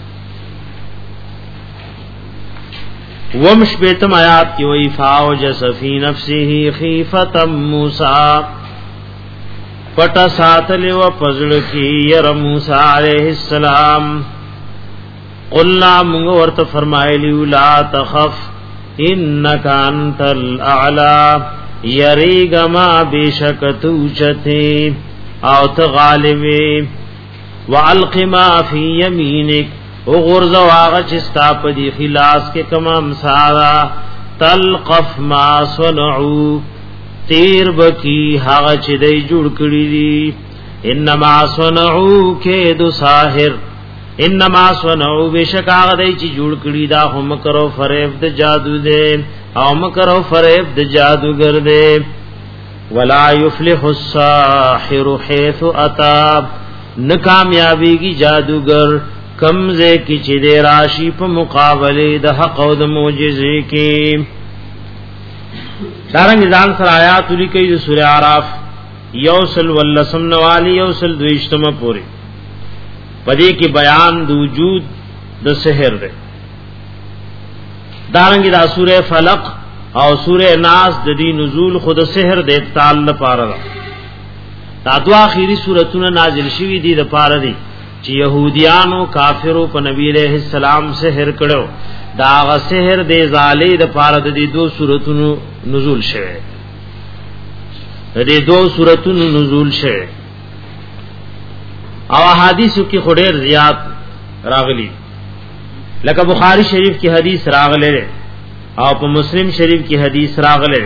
وم شپیتم آیات کی وی فاوجس فی نفسی خیفتا موسیٰ پتا ساتلی و پزڑ کی یر موسیٰ علیہ السلام قلنا منگو ورت فرمائلی لا تخف انکا انت الاعلا یریگ ما بیشک توچتے او تغالبی وعلق ما فی یمینک اغرز واغ چستا پدی خلاص کے کمام سارا تلقف ما صنعو تیر بکی حاغ چدی جوڑ کری دی انما صنعو کید ساہر انما صنعو بشک آغا دی چی جوڑ کری دا هم کرو فریب دا جادو دے او مکرو فریب د جادوگر دے ولا یفلح الساحر حيث اتى ناکامیابی کی جادوگر کمزے کی چدے راشی په مقابلے د حق او د معجزے کی دارنګ ځان سره آیات لیکي د سورہ اعراف یوصل ولسم نوالی یوصل دویشتمه پوری پدې کې بیان د وجود د سحر دے دارنگی دا سورہ فلق او سورہ ناس د دی نزول خود سحر د ابطال لپاره دا دوا اخیری سورتونه نازل شوی دي د پاره دي چې يهوديانو کافرو په نبی عليه السلام سحر کړو دا غ سحر د زالې د پاره د دې دو سورتونو نزول شوه د دې دو سورتونو نزول شوه او احادیثو کې خډیر زیات راغلي لکه بخاری شریف کی حدیث راغلے او په مسلم شریف کی حدیث راغلے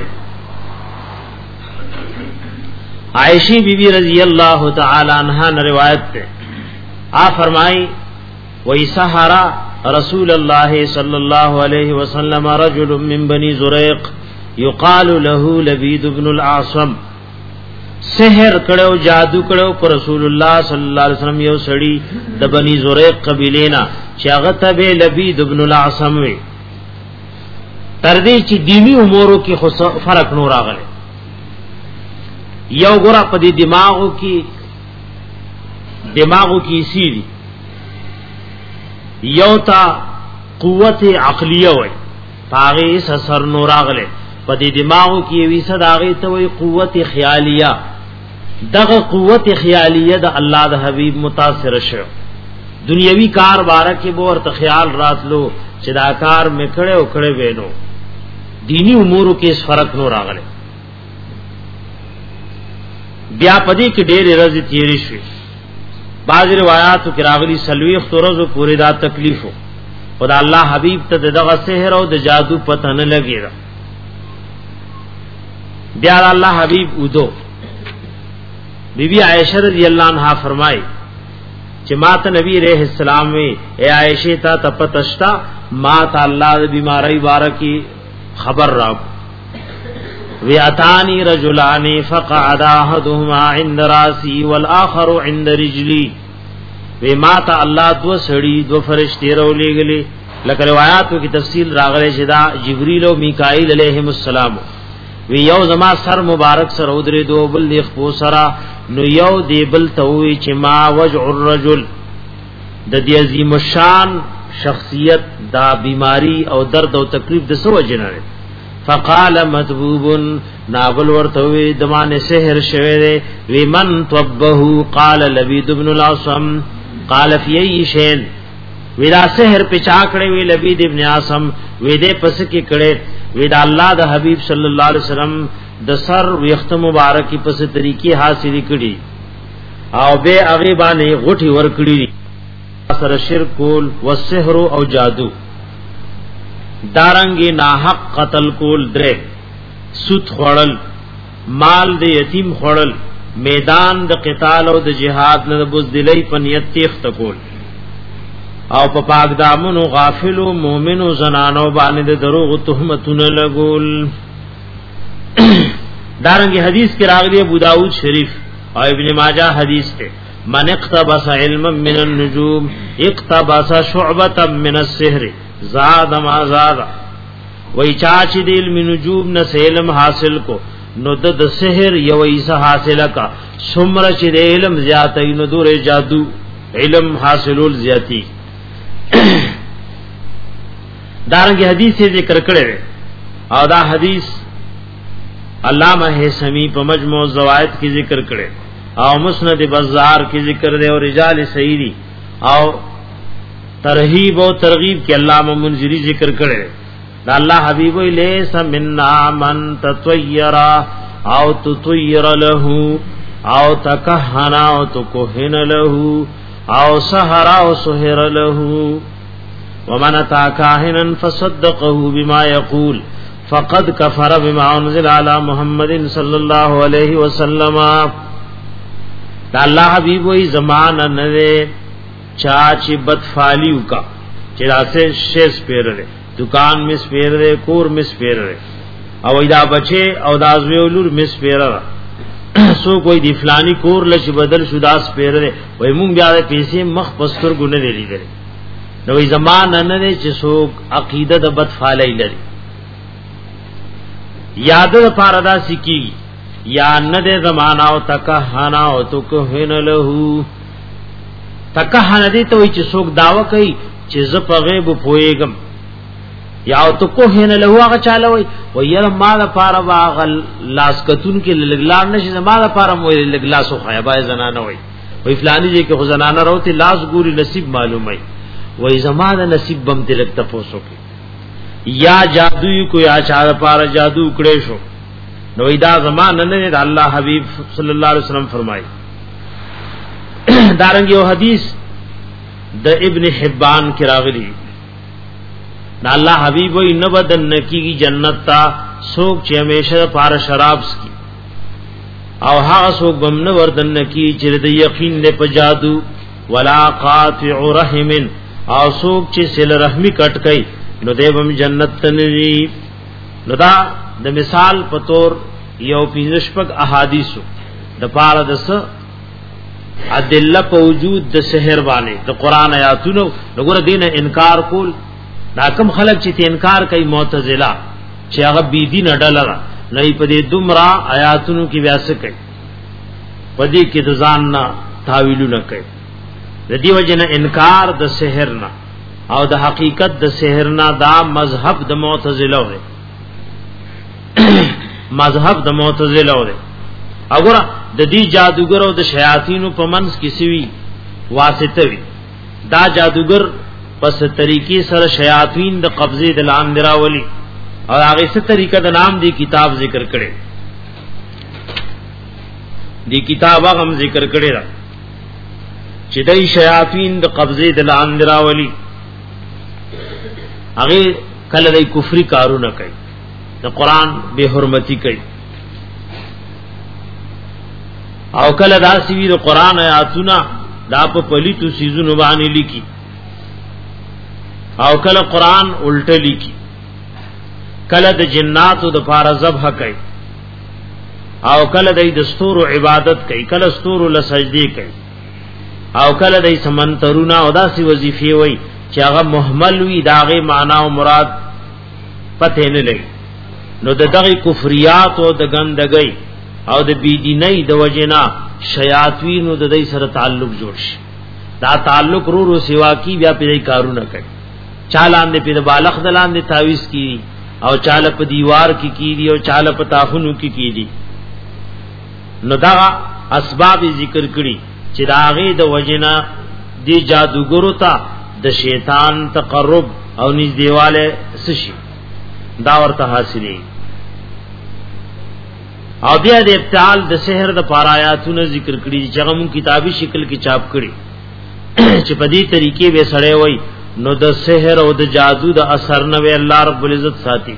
عائشہ بی بی رضی اللہ تعالی عنہا نے روایت ہے آ فرمائی وہی سحرا رسول اللہ صلی اللہ علیہ وسلم رجل من بنی زریق یقال له لبید بن الاعصم سحر کړو جادو کړو پر رسول الله صلی الله علیه وسلم یو سړی د بنی زریق قبیلینا چې هغه ته لبید ابن الاعصم وی تر دې چې دینی امورو کې فرق نور راغله یو ګره په دې دماغو کې دماغو کې سیری یو تا قوت عقلیه وای پاغه سر نور راغله په دې دماغو کې وی صداغه ته وی قوت خیالیه دغه قوت خیالیه د الله د حبیب متاثر شو دنیوی کار بارکه به ورته خیال راتلو چې دا کار میکړه او کړه وینو دینی امورو کې اس فرق نو راغله بیا پدې کې ډېر رضی تیری شوی بعض روایتو کې راغلي سلوي ختورزو پوری دا تکلیفو خدا الله حبیب ته دغه سحر او د جادو پته نه لګیږي بیا الله حبیب ودو بی بی عائشہ رضی اللہ عنہا فرمائی چې ماته نبی علیہ السلام وی اے عائشہ تا تپتشتا ماته الله د بیماری بارکی خبر راو وی اتانی رجلان فقعد احدهما عند راسی والآخر عند رجلی وی ماته الله دو سړی دو فرشتي راولېګلې لکه روایتو کی تفصیل راغله چې دا جبرئیل او میکائیل علیهم السلام وی یو زما سر مبارک سره ودرې دو بل دی خو سره نو یو دی بل توي چې ما وجع الرجل د دې عظیم شان شخصیت دا بیماری او درد او تکلیف د سو جنره فقال مذبوب نابل ورتوي دمان سحر شوه وی من طبه قال لبید ابن العاصم قال فی ای شین وی دا سحر پچا کړي وی لبید ابن عاصم وی دې پس کې کړي وی دا الله د حبیب صلی الله علیه وسلم د سر ویخت مبارکی پس طریقې حاصل کړي او به هغه باندې غټي ور کړي سره شرک کول و سحر او جادو دارنګي ناحق قتل کول درې سود خړل مال د یتیم خړل میدان د قتال او د جهاد نه بوزدلی په نیت تیخت کول او په پاک دامنو غافل او مؤمن او زنانو باندې د دروغ تهمتونه لګول دارنګي حدیث کې راغلی ابو داود شریف او ابن ماجه حدیث ته من اقتبس علما من النجوم اقتبس شعبة من السحر زاد ما زاد وای چا چې د علم نجوم نه علم حاصل کو نو د سحر یو ایسه حاصله کا څومره چې د علم زیاتې نو دور جادو علم حاصلول زیاتی دارنګه حدیث ذکر کړي او دا حدیث علامہ حسمی په مجموع الزوائد کې ذکر کړي او مسند بزار کی ذکر دے اور رجال سعیدی او ترہیب و ترغیب کے علامہ منذری ذکر کرے دا اللہ حبیب لیس منا من تطیر او تطیر له او تکہنا او تکہن له او سحر او سحر له ومن اتى كاهنا فصدقه بما يقول فقد كفر بما انزل على محمد صلی اللہ علیہ وسلم دا اللہ حبیب وی زمانہ نوے چاچی بدفالیو کا چرا سے شیز پیر رہے دکان میں سپیر رہے کور میں سپیر رہے او ایدا بچے او دازوی اولور میں سپیر رہا سو کوئی دی فلانی کور لچ بدل شدا سپیر رہے وی مونگ بیادے پیسے مخ پستر گنے دے لی دے نو وی زمانہ نوے چی سوک عقیدہ دا بدفالی لری یاد دا پاردا سکی یا ند زمانہ او تکہنا او تکہن له تکہن دی ته وی چې څوک داوا کوي چې ز په غیب پويګم یا او تکہن له هغه چاله وی ویل ما د پاره واغ لاسکتون کې لګلار نشي ما د پاره مو لګلاسو خیبای زنانه وی وی فلانی جی کې خزانانه روته لاس ګوري نصیب معلومای وی زمانه نصیب بم تلک تاسو کې یا جادو کو یا چا پاره جادو کړي شو نو دا زمانہ نه د الله حبیب صلی الله علیه وسلم فرمایي دارنګ یو حدیث د ابن حبان کی راغلی دا الله حبیب وی نه بدن کی جنت تا سوک چې همیشه پار شراب کی او هغه سوک بم نه وردن کی چې د یقین له پجادو ولا قاطع رحم او سوک چې سل رحمی کټ کای نو دیوم جنت تنری نو دا د مثال پتور یو پینځشپک احادیثو د پاره دس ادله په وجود د سحر باندې د قران آیاتونو وګوره دین انکار کول دا کم خلک چې انکار کوي معتزله چې هغه بی دین ډلره نه په دې دومره آیاتونو کې ویاسه کوي په دې کې د ځان نه تاویلونه کوي د دې وجنه انکار د سحر نه او د حقیقت د سحر نه دا مذهب د معتزله وي مذهب د معتزله وره وګوره د دې جادوګر او د شیاطینو په منځ کې سوي واسطه وي دا جادوګر پس طریقې سره شیاطین د قبضه د لاندرا ولی او هغه څه طریقه د نام دی کتاب ذکر کړي دی کتاب هغه ذکر کړي را چې د شیاطین د قبضه د لاندرا ولی هغه کله د کفر کارونه کوي د قران به حرمتی کوي او کله دا سی د قران آیاتونه دا په پلیتو سيزونو باندې لیکي او کله قران الټه لیکي کله د جناتو د فار ذبح کوي او کله د دستور عبادت کوي کله دستور له سجدي کوي او کله د سمنترونا او داسي وظیفه وي چې هغه محمل وي داغه معنا او مراد پته نه لګي نو د دغه کفریات او د ګندګۍ او د بيدینۍ د وجنا شیاطین د دې سره تعلق جوړ شي دا تعلق رو رو سیوا کی بیا په کارونه کوي چالان دې په بالغ دلان دې تعویز کی او چاله په دیوار کې کی دي او چاله په تاخونو کې کی دي. نو دا اسباب ذکر کړي چې دا غي د وجنا دی جادوګرو ته د شیطان تقرب او نږدېواله سشي دا ورته حاصلې. او بیا د ابتعال د سحر د پارایاتونو ذکر کړي چې هغه کتابي شکل کې چاپ کړي چې په دې طریقې به سړی وای نو د سحر او د جادو د اثر نه وی الله رب العزت ساتي.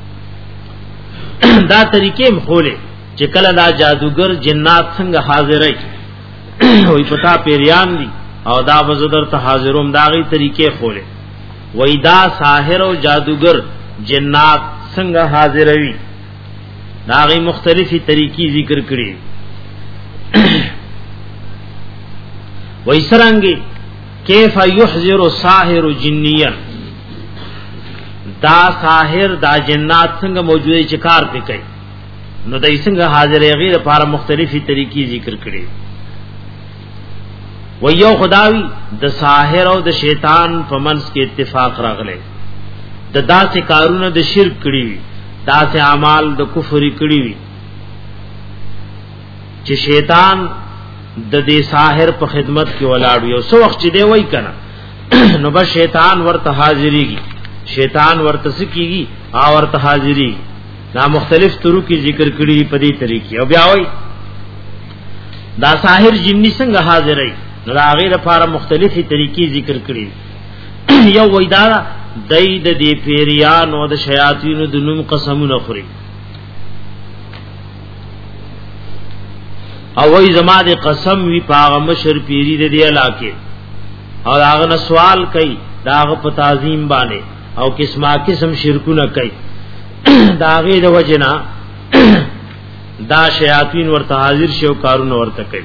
دا طریقې مخوله چې کله دا جادوګر جنات څنګه حاضرای وای پتا پیریان دي او دا وزدر ته حاضروم دا غي طریقې خوله. وای دا ساحر او جادوګر جنات څنګه حاضروي دا غي مختلفي طریقې ذکر کړي. وای سرانګي کیف یحذر الساحر جنیا دا ساحر دا جنات څنګه موجوده چې کار پې کوي نو دای څنګه حاضر غیر لپاره مختلفي طریقې ذکر کړي. و یو خداوی د ساحر او د شیطان په منځ کې اتفاق راغلی د داسې کارونه د شرک کړي وي داسې اعمال د کفر کړي وي چې شیطان د دې ساحر په خدمت کې ولاړ وي او سو وخت چې دی وای کنه نو بس شیطان ورته حاضرېږي شیطان ورته سکیږي او ورته حاضرېږي. دا مختلف طرق کی ذکر کړي په دې طریقې. او بیا وای دا ساحر جنی څنګه حاضرای نو دا غیر لپاره مختلفي طریقې ذکر کړي. یو وای دا دای د دې پیریان او د شیاطینو د نوم قسمونه خوري او وای زما د قسم وی پاغه مشر پیری د دې علاقه او هغه سوال کوي داغه په تعظیم باندې او قسمه قسم شرکونه کوي داغه د وجنا دا شیاطین ورته حاضر شو کارونه ورته کوي.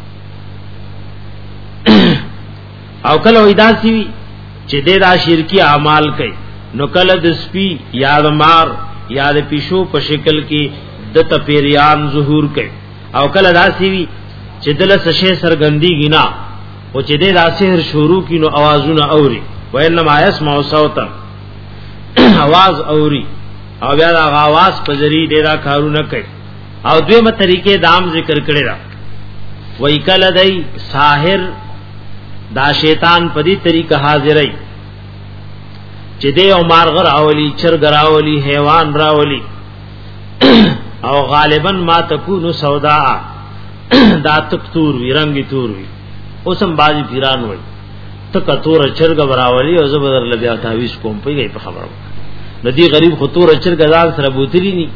او کله وېدا سی چې د دا شرکی اعمال کوي نو کله د سپی یا د مار یا د پیشو په شکل کې د تپیریان ظهور کوي او کله دا سی چې دله سشه سرګندی گنا او چې د سحر شروع کینو आवाजونه اوري وانما يسمع صوتا आवाज اوري او بیا دا आवाज په ذری ډیرا کارونه کوي. او دویمه طریقې دام ذکر کړی را وای کله دای ساحر دا شیطان په دې طریقه حاضرای چې دې او مارغ راولي چرګ راولي حیوان راولي او غالبا ما تکونو سودا دا تکتور وی رنگی تور وی اوسم بازی پیران وی تک تور چرګ براولي او زبر لبیا تعویز کوم پیږي په خبرو ندی غریب خطور چرګ ځان سره بوتلی ني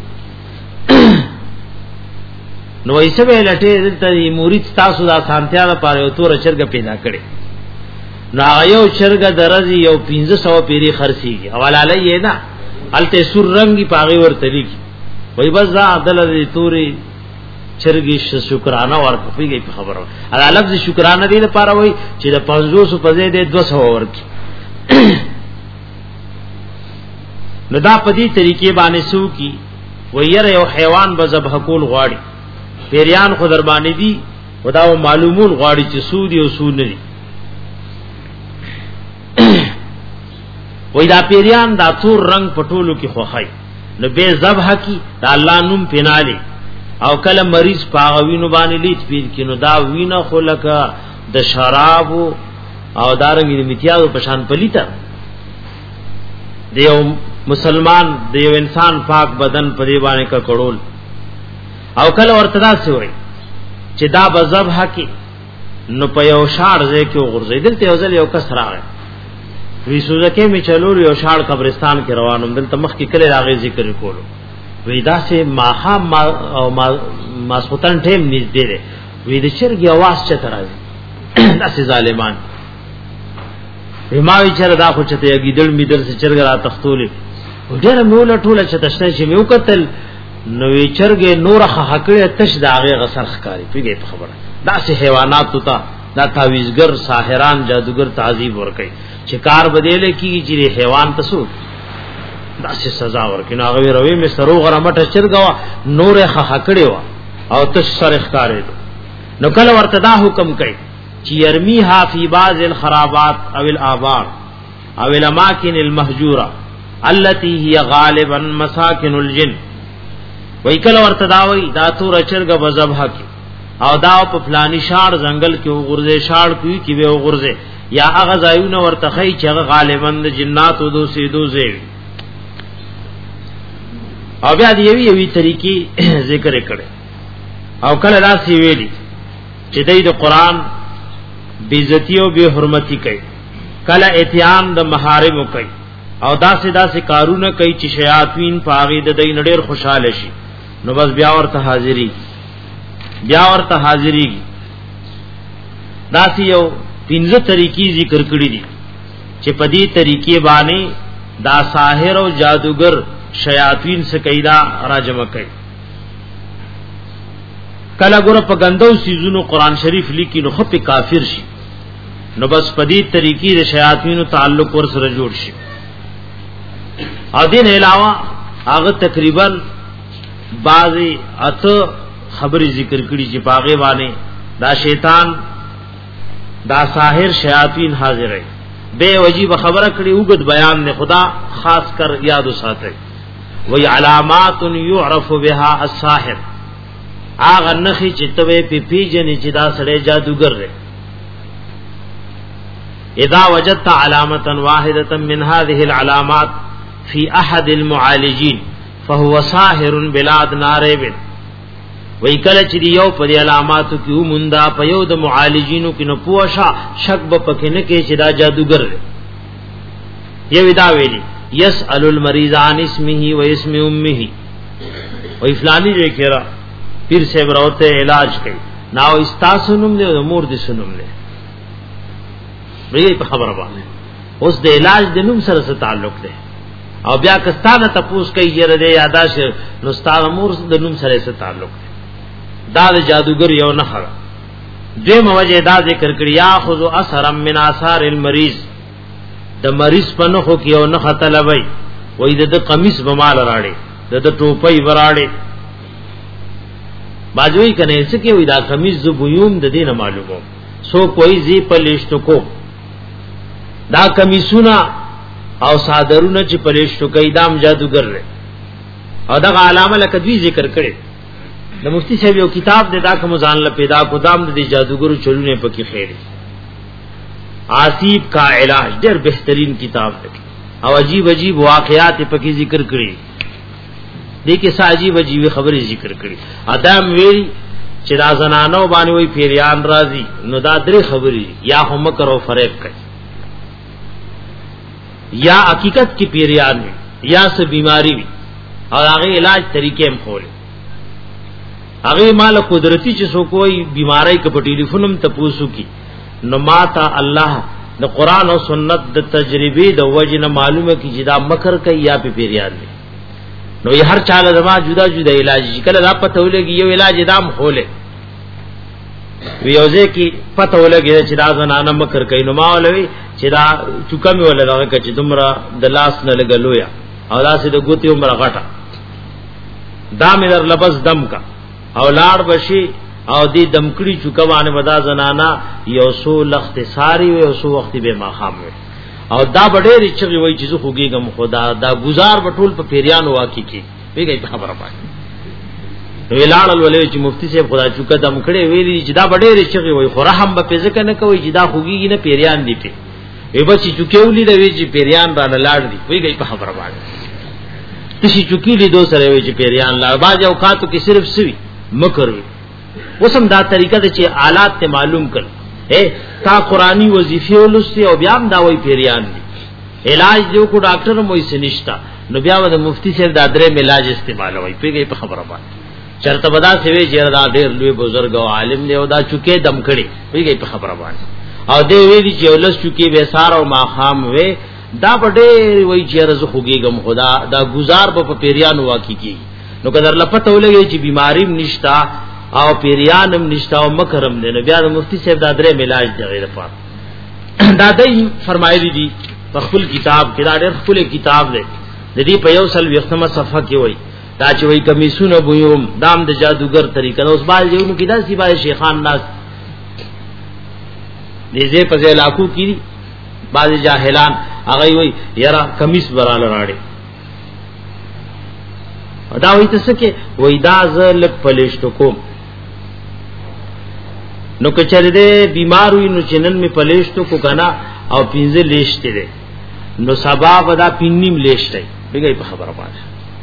نو ایسه به لټه دلته مرید تاسو دا سانتیا لپاره یو تور چرګ پیدا کړي نو یو چرګ درځي یو پنځه سو پیری خرسيږي حواله یې نه الته سور رنگي پاغي ورته لیکي وای بس دا عدل دې توري چرګي شکرانه ورکوي په خبره ا لفظ شکرانه دې لپاره وای چې د پنځوس په ځای دې دو سو ورکي نو دا په دې طریقې باندې سو کی ويره یو حیوان به ذبح کول غواړي پیریان خو در باندې دي ودا معلومون غواړي چې سود یو سود نه دي وای دا پیریان دا تور رنگ پټولو کې خوخای نو به ذبح کی دا الله نوم پیناله او کله مریض پاغوینو باندې لیت پیر کینو دا وینا خلکا د شراب او دارنګ میتیاو پشان پلیتا دیو مسلمان دیو انسان پاک بدن په دی باندې کا کړول او کله ورتدا سی وای چې دا بذبح کی نو په یو شار ځای کې غرزیدل ته ځل یو کس راغی وی سوزکه می چلور یو شار قبرستان کې روانم دلته مخ کې کله راغی ذکر کولو وی دا سه ماها ما او ما ماسوتن ټیم نږدې ده وی د چرګي आवाज چته راځي دا سه ظالمان وی ما وی چر دا خو چته یګیدل می در سه چرګ را تختولې ډېر مول ټوله چته شته چې میو قتل نو وی چرګ نورخه حکړه تش داغه غسر خکاری پیږي په خبره دا سه حیوانات ته دا تعویذګر ساحران جادوګر تعذيب ور کوي چې کار بدله کیږي چې حیوان تسو دا سه سزا ورکینه هغه روي می سرو غرمټه چرګوا نورې خه کړي وا او تش سره ښکارې نو کله ورته دا حکم کوي چې يرميها فی بعض الخرابات او الآبار او الاماکن المهجوره التي هي غالبا مساكن الجن وای کله ورته دا وای دا تور چرګ بذبح کی او دا په فلانی شاړ ځنګل کې وګرځي شاړ کوي کې به وګرځي یا هغه ځایونه ورته خی چې هغه غالبا د جناتو دو سي دو زی او بیا دی یوی یوی طریقې ذکر کړي او کله راسي ویلي چې د قرآن بیزتی او به حرمتی کوي کله اتیان د محارم کوي او داسې داسې کارونه کوي چې شیاطین پاغي د دین ډېر خوشاله شي نو بس بیا ورته حاضری بیا ورته حاضری داسې یو پنځه طریقې ذکر کړې دي چې په دې طریقې باندې دا ساحر او جادوګر شیاطین سے کیدا راجم کوي کله ګور په غندو سيزونو قران شریف لیکي نو خپ کافر شي نو بس په دې طریقې د شیاطینو تعلق ور سره جوړ شي ا دین علاوه هغه تقریبا بعضی اته خبرې ذکر کړي چې پاغه باندې دا شیطان دا ساحر شیاطین حاضر ہے بے وجیب خبره کړي وګد بیان نے خدا خاص کر یاد وساته وی علامات یعرف بها الساحر اغه نخي چې توې پی پیجنې چې دا سړی جادوګر دی اذا وجدت علامه واحده من هذه العلامات في احد المعالجين فهو ساحر بلاد نارب وی کله چې یو په علاماتو کې ومندا په یو د معالجینو کې نو پوښا شک به پکې نه کې چې دا جادوګر دی یو دا ویلي يسأل المريض عن اسمه و اسم امه وی فلانی دې کړه پیر صاحب راوته علاج کوي ناو استاسنم دې مور دې سنم دې وی په خبره باندې اوس د علاج د نوم سره څه تعلق دی او بیا کستانه تپوس کوي یره دې یاداش نو ستاره مور د نوم سره څه تعلق دی دا د جادوګر یو نه خره دې موجه دا ذکر کړی یا خذ اثر من اثار المریض د مریض په نخو کې یو نه خطلوي وې د قمیص بمال راړي د ټوپۍ وراړي باجوي کنه څه کې وې دا قمیص ز بيوم د دینه معلومو سو کوئی زی پلیشتو کو دا قمیصونه او صادرونه چې پلیشتو کې دام جادوګر لري او دا علامه لکه دوی ذکر کړي د مفتی صاحب یو کتاب د دا کوم ځان له پیدا کو دام د جادوګرو چلونه پکې خېری عاصیب کا علاج ډېر بهترین کتاب دی او عجیب عجیب واقعات پکې ذکر کړي دې کې ساجي عجیب خبرې ذکر کړي ادم ویل چې دا زنانو باندې وي پیریان راضي نو دا درې خبرې یا هم کرو فریب کوي یا حقیقت کی پیریان وي یا څه بیماری وي او هغه علاج طریقې هم خوري هغه مال قدرتی چې سو کوئی بیماری کې په ټلیفون هم تپوسو کی نو ماتا الله د قران او سنت د تجربه د وجنه معلومه کی جدا مکر کوي یا په پیریان دي نو یې هر چاله زما جدا جدا علاج کله را پته ولګي یو علاج دام خوله ویوځه کی پته ولګي چې دا زنانه مکر کوي نو ما ولوي چې دا چوکمه ولګه چې دومره د لاس نه لګلویا او داسې د ګوتی عمر غټه دا مې در لبس دم کا او لاړ بشي او دې دمکړي چوکوانه مدا زنانا یو سو لختصاری یو سو وخت به ماخام وي او دا ډېر چې وای چې زه خوګيګم خدا دا گزار بټول په پیریانو واقع کی ویګي په خبره پاتې ویلاړل ولې چې مفتی صاحب خدا چوکا دمکړي ویلي چې دا ډېر چې وای خو رحم به پېځه کنه کوي چې دا خوګيږي نه پیریان دي په ای بچي چوکېولې د وی چې پیریان را لاړ دي ویګي په خبره باندې تشي چوکېلې دو سره وی چې پیریان لاړ باز اوقاتو کې صرف سوي مکر وي وسم دا طریقه ده چې آلات ته معلوم کړ اے تا قرآنی وظیفه ولسته او بیا هم دا وای پیریان دي علاج دیو کو ډاکټر مو یې سنشتا نو بیا د مفتی صاحب دا درې علاج استعمال وای پیږي په خبره باندې چرته بدا سوي چې دا ډېر لوی بزرګ او عالم دی او دا چوکې دم کړي پیږي په خبره باندې او دی ویلي چې ولس چوکې به سار او ماخام وې دا ډېر وای چې رزق خوګيګم خدا دا گزار په پیریان واقع کی نو کدر لپته ولګي چې بیماری نشتا او پیریانم نشتا او مکرم نه بیا د مفتی صاحب دا درې علاج دی غیر پات دا دای فرمایلی دي په خپل کتاب کې دا ډېر خپل کتاب دی د دې په یو سل وختمه صفحه کې وای دا چې وای کمیسونه بویم دام د جادوګر طریقه اوس باز یو کې دا سی باز شیخان ناس دې په ځای لاکو کې باز جاهلان هغه وای یرا کمیس براله راړي دا وایي ته څه کې وای دا ز لک پلیشتو کوم نو کچره دې بیمار وي نو چنن می پلیشتو کو کنا او پینځه لیشته دي نو سبا ودا پینیم لیشته بګي په خبره باندې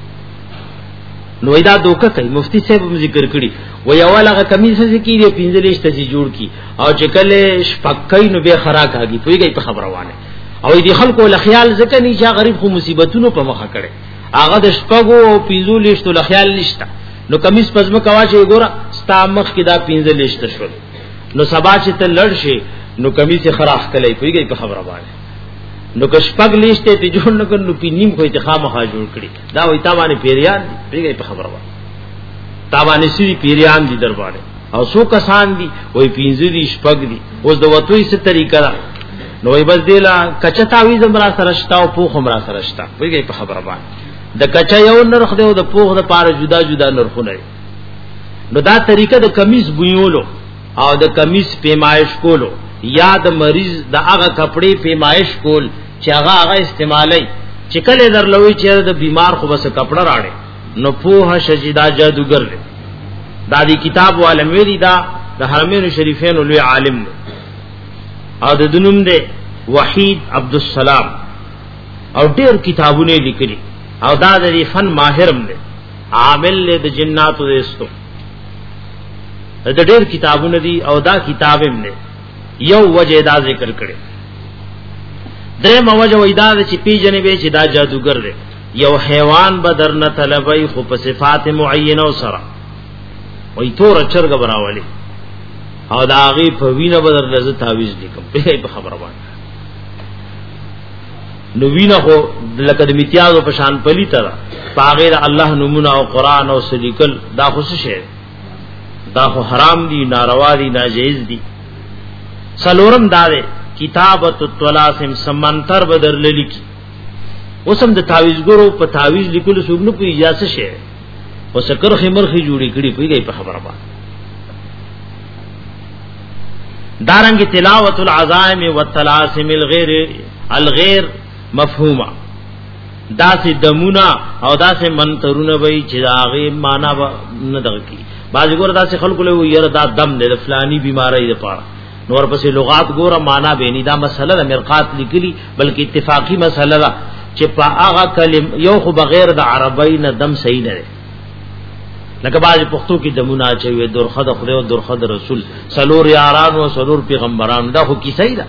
نو دا دوکه کوي مفتی صاحب ذکر کړي وای اوله کمیس ذکر یې پینځه لیشته سي جوړ کی او چې کله شپکای نو به خراک هاږي بګي په خبره باندې او دې خلکو له خیال ځکه نه چې غریب خو مصیبتونو په مخه کړي هغه د شپګو او پینځو لیشتو له خیال نشته نو کمیس پزما کوا چې ګوره ستا مخ کې دا پینځه لیشته شول نو سبا چې ته لړ شي نو کمیس خراخ کلی پويږي په خبره باندې نو که شپګ لیشته ته جوړ نه کړو پینیم خو ته خامخا جوړ کړي دا وای تا باندې پیریان دي پويږي په خبره باندې تا باندې سړي پیریان دي در باندې او سو کسان دي وای پینځه دي شپګ دي اوس د وتوي څه طریقه ده نو وای بس دیلا کچتا وی زمرا سرشتا او پوخ مرا سرشتا پويږي په خبره باندې د کچا یو نرخ دی او د پوخ د پاره جدا جدا نرخونه نو دا طریقه د کمیس بویولو او د کمیس پیمایش کولو یا د مریض د هغه کپڑے پیمایش کول چې هغه هغه استعمالي چې کله درلوي چې د بیمار خو بس کپڑا راړي نو په شجدا جادوګر دی دا دی کتاب علموی دا د حرمین شریفین لوی عالم او د دنوم دی وحید عبدالسلام او ډیر کتابونه لیکلي او دا د فن ماهرم دی عامل له د جناتو دستو د ډېر کتابونه دي او دا کتابم نه یو وجه دا ذکر کړي درې موجه وېدا چې پیجنې به چې دا جادوګر دی یو حیوان بدر نه طلبای خو په صفات معینه سره وې تور چرګ براولي او دا غي په وینه بدر لزه تعویز لیکم په خبره باندې نو وینه خو لکه د میتیازو په شان پلی تر پاغیر الله نمونه او قران او سلیکل دا خو څه شی دا خو حرام دي ناروا دي ناجیز دي سلورم داوه کتابت الطلاسم سمنتر بدر للیکی اوسم د تعویز ګورو په تعویز لیکلو سوګ نه په اجازه شه وسکر خمرخي جوړی کړي پیږي په خبره باندې دارنګ تلاوت العزائم والطلاسم الغیر الغیر مفهومه داسې دمونا او داسې منترونه وای چې هغه معنا نه دغکی باز ګور داسې خلکو له یره دا دم نه فلانی بیماری ده پاره نور پسې لغات ګوره معنا به نه دا مسله د مرقات لیکلي بلکې اتفاقی مسله ده چې په هغه کلم یو خو بغیر د عربی نه دم صحیح نه لکه باز پښتو کې دمونه چوي درخه د خدای او درخه د رسول سلور یاران او سلور پیغمبران دا خو کی صحیح ده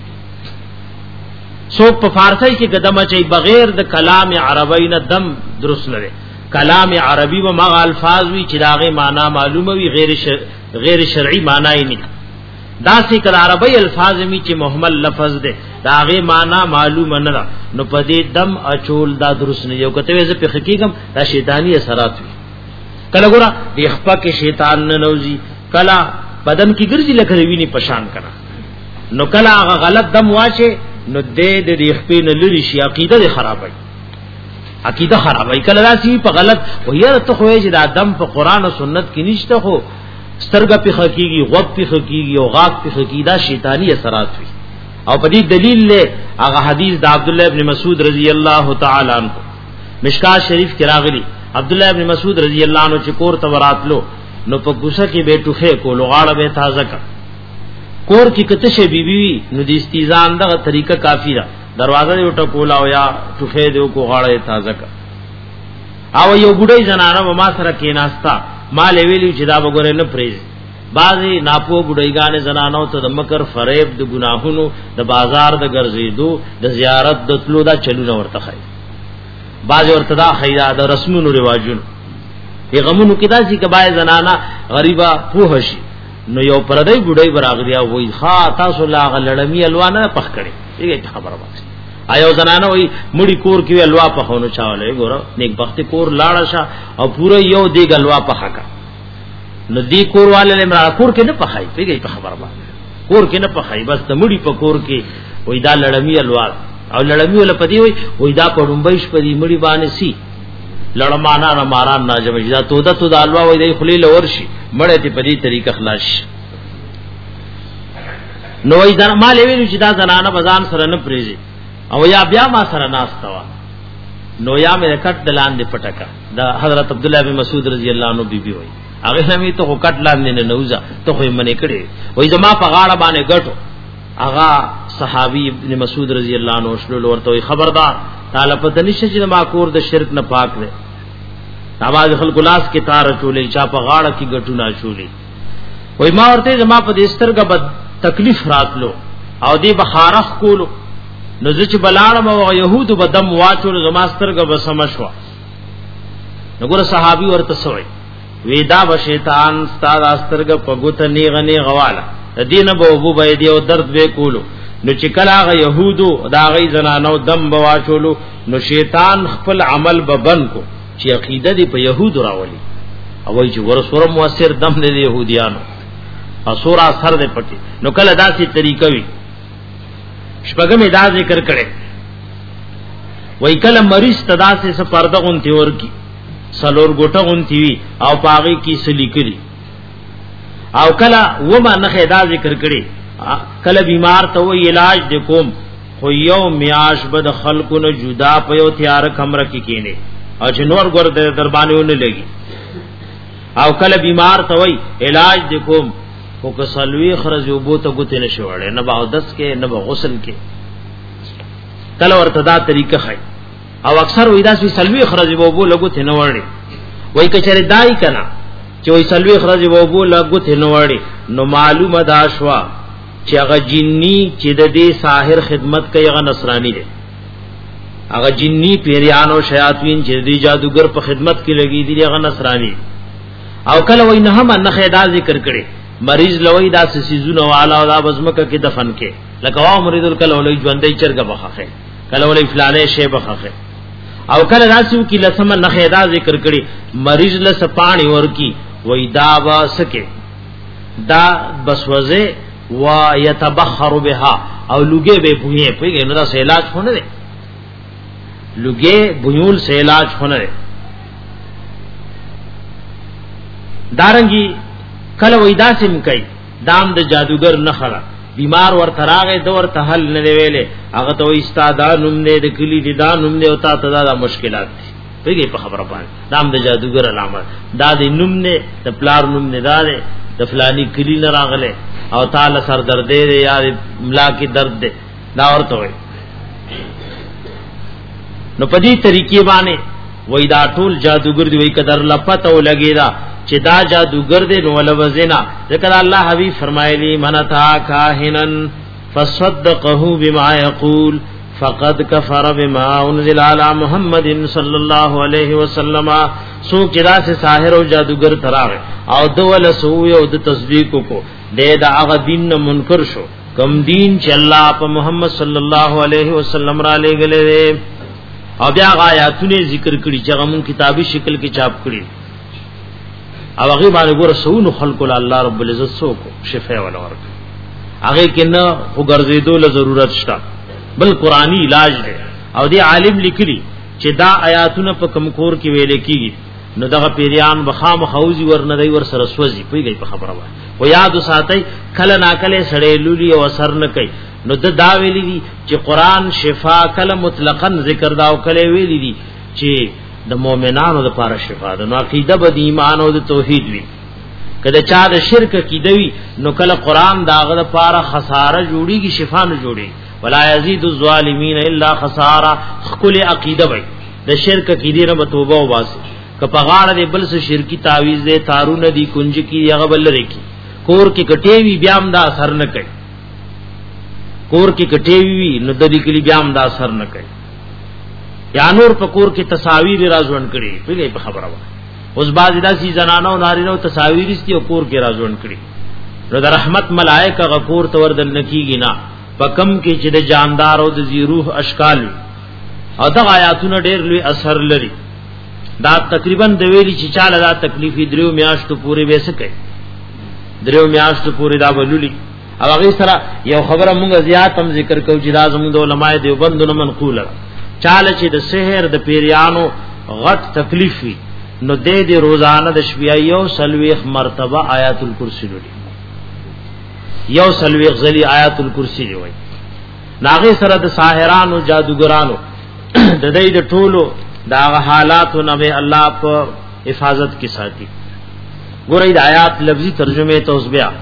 سو په فارسی کې قدمه چي بغیر د کلام عربی نه دم درست نه کلام عربی و مغ الفاظ وی چې داغه معنا معلومه وی غیر شر... غیر شرعي معنا یې نه دا سې کله عربی الفاظ می چې محمل لفظ ده داغه معنا معلومه نه نو په دې دم اچول دا درست نه یو کته زه په حقیقت دا شیطانی اثرات وي کله ګره د خپا کې شیطان نه نوځي کله بدن کې ګرځي لکه ویني پشان کړه نو کله هغه غلط دم واشه نو دې د دې خپې نه لري شي عقیده خرابوي عقیده خرابوي کله راسي په غلط و یره ته خو چې د ادم په قران او سنت کې نشته خو سترګه په حقيقي غوږ په حقيقي او غاښ په حقيقي شیطانی اثرات وي او په دې دلیل له هغه حدیث د عبد الله ابن مسعود رضی الله تعالی عنہ مشکات شریف کې راغلي عبد الله ابن مسعود رضی الله عنه چې کور ته وراتلو نو په ګوسه کې به ټوخه کو لغاړه به تازه کا کور کې کته شی بیبي بی نو د استیزان دغه طریقه کافی ده دروازه یو ټکولا او یا ټوخه دیو کو غاړه تازه کا او یو ګډي زنانه ما سره کې ناستا مال ویلی چې دا وګوره نه پریز بعضی ناپو ګډایګان زنانو ته د مکر فریب د ګناهونو د بازار د ګرځېدو د زیارت د تلو دا چلونه ورته خای بعض ورته دا خیدا د رسمونو رواجونو پیغمونو کې دا چې کبای زنانا غریبا پوه شي نو یو پردای ګډای براغلیا وای ها تاسو لا غلړمی الوانه پخ کړي دغه خبره وکړه ایو زنانه وای مړی کور کې الوا په خونو چاوله ګوره نیک بخت کور لاړه شه او پوره یو دی غلوا په حقا نو دی کور والے لمرا کور کې نه پخای پیږي په خبره باندې کور کې نه پخای بس د مړی په کور کې وای دا لړمی الوا او لړمی ول پدی وای وای دا پړمبېش پدی مړی باندې سی لړمانا نه ماران نه جمجدا تو دا تو د الوا وای دی خلیل ورشي مړې ته پدی طریقه خلاص نو ای در مال ویلو چې دا زنانه بزان سره نه پریږي او یا بیا ما سره ناستوا نو یا مې کټ دلان دې پټکا دا حضرت عبد الله بن مسعود رضی الله عنه بیبي وای هغه نامې ته کټ لاندې نه نوځه ته خو یې منې کړې وای زما په غاړه باندې ګټو هغه صحابي ابن مسعود رضی الله عنه شلول ورته خبردار تعالی پته نشه چې ما کور د شرک نه پاک دی نواز خلق لاس کې تار چولې چا په غاړه کې ګټو نه چولې وای ما ورته زما په دسترګه بد تکلیف راتلو او دی بخارخ کولو نو چې بلاړم او يهود بدم واچول زما سترګه بسمشوا نو ګور صحابي ورته سوې وېدا به شیطان ستاد سترګه پګوت نیغه نه غواله دینه به ابو بيدی او درد به کولو نو چې کله هغه يهودو دا غي زنانو دم بواچولو نو شیطان خپل عمل ببن کو چې عقیده دی په يهودو راولي او وای چې ورسره موثر دم نه دی يهوديانو اسورا سر دې پټي نو کله داسې طریقه وي شپږم دا ذکر کړي وای کله مریض تدا سے سپرده غونتی ورکی سلور ګټه غونتی وی او پاغي کی سلیکلی او کله و ما نه دا ذکر کړي کله بیمار ته وی علاج د کوم خو یو میاش بد خلقونه جدا پيو تیار کمر کی کینه او چې نور ګور د دربانونه لګي او کله بیمار ته وی علاج د کوم او که سلوی خرج یو بوته ګوت نه شوړې نه باو دس کې نه غسل کې کله ورته دا طریقه خای او اکثر وې دا سلوی خرج یو بو لګوت نه وړي وای کچره دای کنا چې وې سلوی خرج یو بو لګوت نه وړي نو معلومه دا شوا چې هغه جننی چې د دې ساحر خدمت کوي هغه نصرانی دی هغه جننی پیریانو شیاطین چې دې جادوګر په خدمت کې لګي دي هغه نصرانی او کله وې نه هم نه خدا ذکر کړي مریض لوی دا سيزونه والا او دا بزمکه کې دفن کې لکه وا مرید کله ولې ژوندې چرګه بخخه کله ولې فلانه شی بخخه او کله راسو کې لسم نه خدا ذکر کړي مریض لس پانی ورکی وې دا واسکه دا بسوزه وا يتبخر بها او لوګي به بوئے پیږي نو دا علاج خونه دي لوګي بوئول سے علاج خونه دي دارنګي کله وېدا سم کوي دام د جادوګر نه خلا بیمار ورته راغې د ورته حل نه ویلې هغه ته استادان نوم نه د کلی دي دا نوم نه او تا ته دا مشکلات دي پیږي په خبره باندې دام د جادوګر علامه دا د نوم نه د پلار نوم نه دا د فلانی کلی نه راغله او تعالی سر درد دی یا ملا کی درد دی دا ورته وي نو په دې طریقې باندې وای دا ټول جادوګر دی وای قدر لپته ولګی دا چې دا جادوګر دی نو ولوزنا ذکر الله حبیب فرمایلی من تا کاهنن فصدقه بما يقول فقد كفر بما انزل على محمد صلی الله علیه وسلم سو کدا سے ساحر او جادوګر تراغه او دول سو یو د تصدیق کو دے دا هغه دین منکر شو کم دین چې الله په محمد صلی الله علیه وسلم را لګلې او بیا آیاتونه ذکر کړي چې هغه مون کتابي شکل کې چاپ کړي او هغه باندې ګور سونو خلق الله رب العزت سو کو شفاء ولا ورک هغه کې نه وګرځېدو له ضرورت شته بل قرآنی علاج دی او دی عالم لیکلی چې دا آیاتونه په کم کور کې ویل کېږي نو دغه پیریان بخام خوزي ورنه دی ور سره سوځي پیږي په خبره وای و یاد ساتي کله ناکله سړې لولي او اثر نه کوي نو د دا ویلي دي چې قران شفا کله مطلقاً ذکر دا او کله ویلي دي چې د مؤمنانو لپاره شفا ده نو عقیده به ایمان او د توحید وي کله چا د شرک عقیده وي نو کله قران داغه لپاره خساره جوړيږي شفا نه جوړي ولا یزيد الظالمین الا خساره خپل عقیده وي د شرک عقیده نه توبه او واسه کپا غاړه دې بل څه شرکی تعویذ دې تارونه دي کنج کی هغه بل لري کی کور کې کټېوی بیام دا اثر نه کوي کور کې کټېوی نو د دې کلی بیام دا اثر نه کوي یا نور په کور کې تصاویر راځون کړي پیږي په خبره وای اوس باز داسي زنانو نارینو تصاویر استي او کور کې راځون کړي نو د رحمت ملائکه غفور تور دل نکیږي نه پکم کې چې د جاندار او د زیروح اشکال او د آیاتونو ډېر لوی اثر لري دا تقریبا د ویلي چې چاله دا تکلیفي دریو میاشتو پورې وسکه دریو میاشتو پورې دا ولولي او هغه سره یو خبره مونږ زیات هم ذکر کوو چې دا زموږ د علماء دیوبندونو منقوله چاله چې د سحر د پیریانو غټ تکلیف وي نو دې دې روزانه د شپې یو سلويخ مرتبه آیات الکرسی لولي یو سلويخ ځلی آیات الکرسی دی وای ناغه سره د ساحرانو جادوګرانو د دې د ټولو دا حالات نو به الله په حفاظت کې ساتي. ګورئ د آیات لفظي ترجمه ته اوس بیا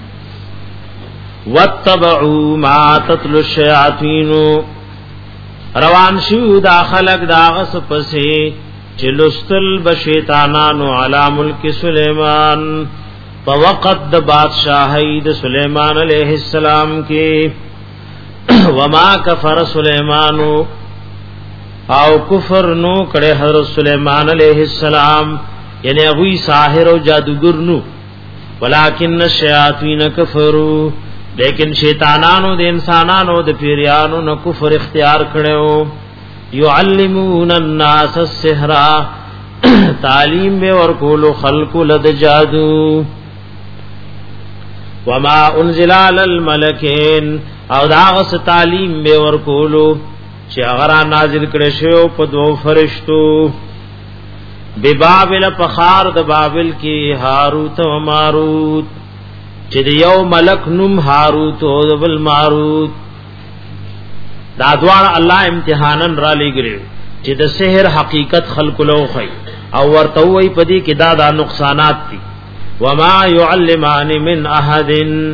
واتبعوا ما تتلو الشیاطین روان شو دا خلق دا غس پسې چې لستل بشیطانانو علی ملک سلیمان په وقت د بادشاہی د سلیمان علیہ السلام کې وما کفر سلیمان او کفر نو کړه حضرت سلیمان علیہ السلام یعنی هغه ساحر او جادوگر نو ولکن الشیاطین کفروا لیکن شیطانانو د انسانانو د پیریانو نو کفر اختیار کړو یعلمون الناس السحر تعلیم به ورکول خلق لد جادو وما انزل على الملكين او داغس تعلیم به ورکولو چې هغه نازل کړي شو په دوه فرشتو ببابل پخار د بابل کې هاروت او ماروت چې د یو ملک نوم هاروت او بل ماروت دا دوار الله امتحانن را لګره چې د سحر حقیقت خلق له خي او ورته وي پدې کې دا د نقصانات دي وما يعلمان من احد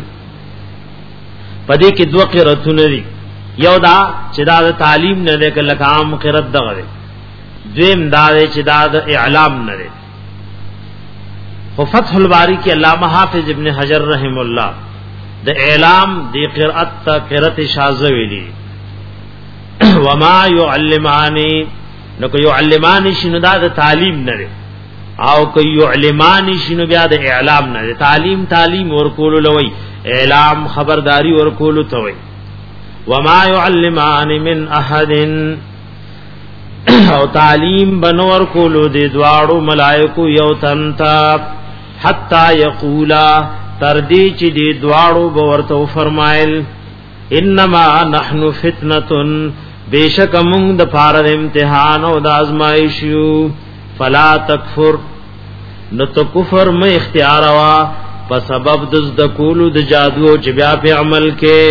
پدې کې دوه قرتونه دي یو دا چې دا د تعلیم نه ده کله عام قرت دغه دویم دا چې دا د اعلام نه ده. خو فتح الباری کې علامہ حافظ ابن حجر رحم الله د اعلام د قرات ته قرت شاذ ویلي وما يعلمانی نو کو يعلمانی شنو دا د تعلیم نه ده او کو يعلمانی شنو بیا د اعلام نه ده. تعلیم تعلیم ورکول لوي اعلام خبرداری ورکول ته وي. وما يعلمان من احد او تعلیم بنور کولو دی دوارو ملائکو یو تنتا حتی یقولا تردی چی دی دوارو بورتو فرمائل انما نحن فتنتن بیشک مونگ دا پارد امتحان او دا ازمائشیو فلا تکفر نتو کفر میں اختیاروا پا سبب دز دا کولو دا جادو چی بیا پی عمل کے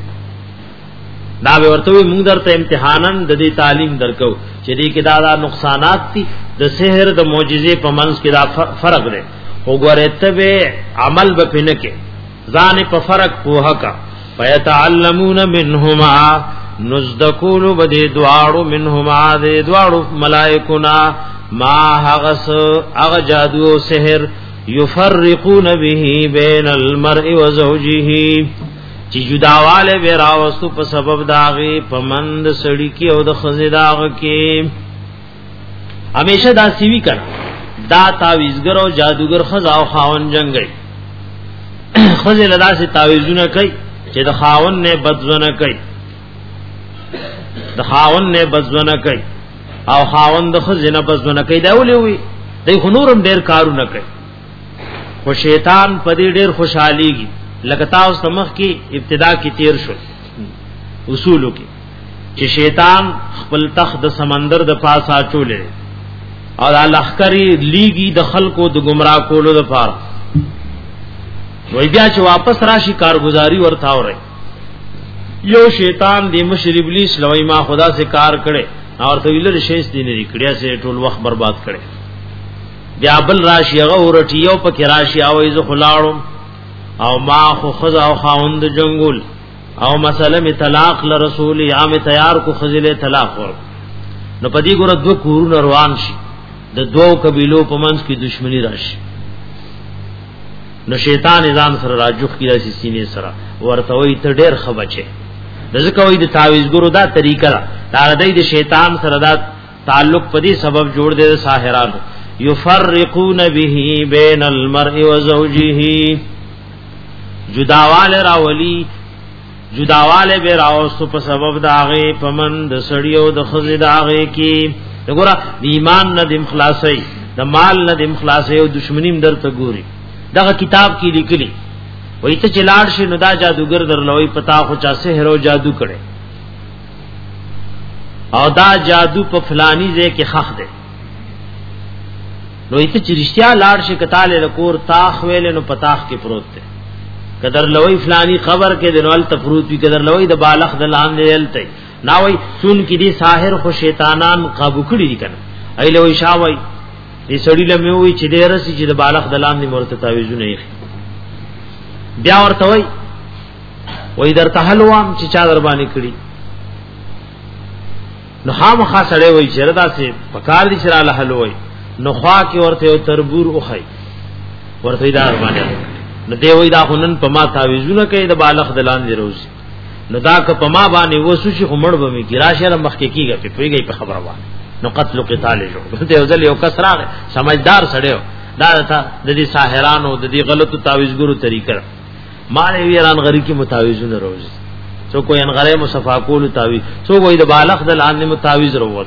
دا به ورته موږ درته امتحانن د دې تعلیم درکو چې دې کې دا, دا نقصانات دي د سحر د معجزې په منځ کې دا فرق دی. وګوره ته به عمل به پنه کې ځان په فرق پوها کا فیتعلمون منهما نزدکول بده دواړو منهما دې دواړو ملائکونا ما هغس هغه جادو او سحر یفرقون به بین المرء وزوجه چې جداواله به راوستو په سبب داغه پمند سړی کې او د خزې داغه کې همیشه دا سیوی کړه دا تعویذګر او جادوګر خزا او خاون جنگي خزې لدا سي تعویذونه کوي چې د خاون نه بدزونه کوي د خاون نه بدزونه کوي او خاون د خزې نه بدزونه کوي دا ولي وي د خنورم ډیر کارونه کوي خو شیطان په دې ډیر خوشحاليږي لکتا اوس تمخ کی ابتدا کی تیر شو اصولو کی چې شیطان خپل تخت د سمندر د پاسا چولې او د لخکری لیگی د خلکو د گمراه کولو د پاره وای بیا چې واپس راشي کارگزاری ورته اوري یو شیطان د مشر ابلیس لوی ما خدا سے کار کړي اور تو ویل شیش دین لري کړیا سے ټول وخت برباد کړي بیا بل راشي هغه ورټیو په کې راشي او ایز خلاړو او ما خو خذ او خاوند جنگول او مسله می طلاق ل رسول یا می تیار کو خذل طلاق ور نو پدی ګور دو کورونه روان شي د دوو قبیلو په منځ کې دشمنی راشي نو شیطان نظام سره راجوخ کیږي سینې سره ورته وي ته ډیر خبچه ځکه وي د تعویذ ګورو دا طریقه دا د شیطان سره دا تعلق پدی سبب جوړ دي ساحرانو یفرقون به بین المرء وزوجه جداواله راولی جداواله به راوستو په سبب داغه پمند سړیو د خزې داغه کی وګوره ایمان نه د اخلاصي د مال نه د اخلاصي او دشمنیم درته ګوري دغه کتاب کې لیکلي وای ته چلاړ شي نو دا جادوګر درلوي پتا خو چا سحر او جادو کړي او دا جادو په فلانی ځای کې خخ ده نو ایت چرشتیا لاړ شي کتاله لکور تاخ ویل نو پتاخ کې پروت ده قدر لوی فلانی خبر کې دنوال تفروت وی قدر لوی د بالغ د لاندې دلته نا وای سن کې دي ساحر خو شیطانان قابو کړی دي کنه ایله وی شاوی دې سړی له مې وی چې دې رسي چې د بالغ دلان دې مرته تعویذونه یې بیا ورته وی وی درته حلوام چې چا در باندې کړی نو خامخا سړی وی چې ردا سي پکار دي چې را له حلوي نو خوا کې ورته یو تربور اوخی ورته دار باندې نو دی وی دا خنن په ما تعویذونه کوي د بالغ دلان دې روز نو دا که په ما باندې وسو شي خمړ به می ګراشه مخ کې کیږي په پیږي په خبره وانه نو قتل او قتال جوړ ته یو ځل یو کس راغی سمجھدار سړیو دا د دې ساحرانو د دې غلطو تعویذګرو طریقه مال ویران غری کی متاویزونه روز سو کوئی ان غره مصفا کول تعویذ سو کوئی د بالغ د لان متاویز وروت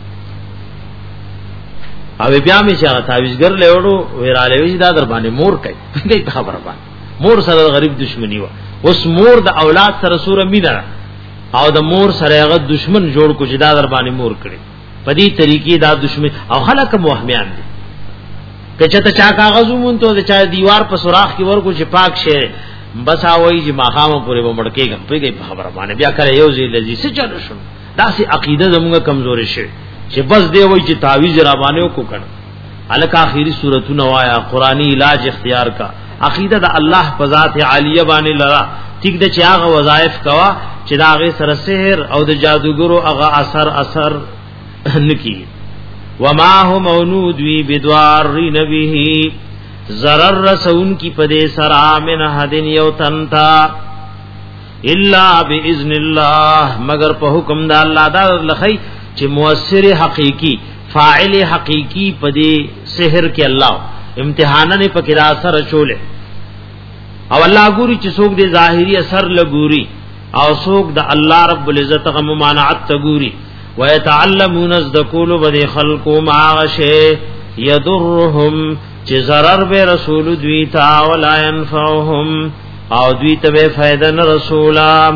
او بیا می چې تعویذګر له وړو ویراله وی دا در باندې مور کوي په خبره باندې مور سره غریب دشمنی و اوس مور د اولاد سره سوره مینا او د مور سره هغه دشمن جوړ کو چې دا در باندې مور کړي په دې طریقې دا دشمن او خلک موهمیان دي کچته چا کاغذ مونږ ته د چا دیوار په سوراخ کې ورکو چې پاک شه بس اوي چې ماخامه پورې ومړکېږم پیږي په خبره باندې بیا کله یو ځای لذي څه چلو شو دا سي عقیده زموږه کمزوري شي چې بس دی وای چې تعویذ را باندې کو کړ الک اخیری سورتونه وایا قرآنی علاج اختیار کا عقیده د الله په ذات عالیه باندې لرا ټیک د چې هغه وظایف کوا چې دا هغه سره سحر او د جادوګرو هغه اثر اثر نکی وما هو مونود وی بدوار نبیه ضرر رسون کی پدے سرا من حدن یو تنتا الا باذن الله مگر په حکم د الله دا لخی چې مؤثر حقیقی فاعل حقیقی پدے سحر کې الله امتحان نه پکې را اثر چولې او الله ګوري چې څوک دې ظاهری اثر لګوري او څوک د الله رب العزت غو ممانعت تګوري ويتعلمون ذکول بده خلقو معاشه يضرهم چې zarar به رسول دوی تا ولا ينفعهم او دوی ته به فائدہ نه رسولا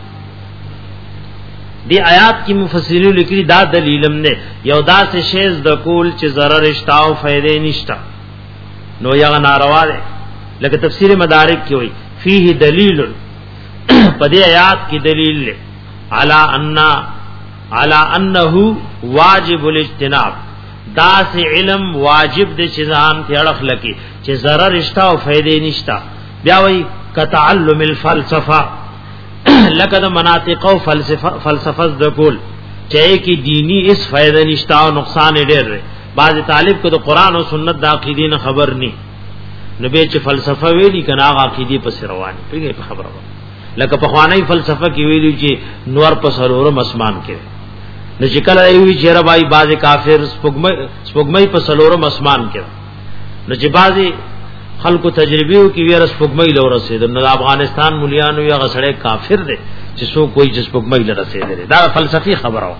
دی آیات کی مفسرین لیکلي دا دلیلم نه یو داسې شیز د کول چې zarar اشتا او فائدې نشتا نو یا ناروا ده لکه تفسیر مدارک کې وای فيه دلیل په دې آیات کې دلیل له علی ان علی انه واجب الاجتناب دا سے علم واجب د چیزان ته اړه لکی چې zarar اشتا او فائدې نشتا بیا وای کتعلم الفلسفه لکه د مناطق او فلسفه فلسفه د کول چې کی دینی اس فائدہ نشتا او نقصان ډېر دی بعض طالب کو د قران او سنت د عقیدې نه خبر ني نبی چې فلسفه ویلي کنا عقیدې په روان پیږي په خبره لکه په خوانی فلسفه کې ویلي چې نور په سرورم اسمان کې نو چې کله ایوي چې ربای باز کافر سپګمې سپګمې په سلورم اسمان کې نو چې بازي خلکو تجربیو کې ویره سپګمې لور رسید نو افغانستان مليانو یا غسړې کافر دي چې سو کوئی چې سپګمې لور رسید دا فلسفي خبره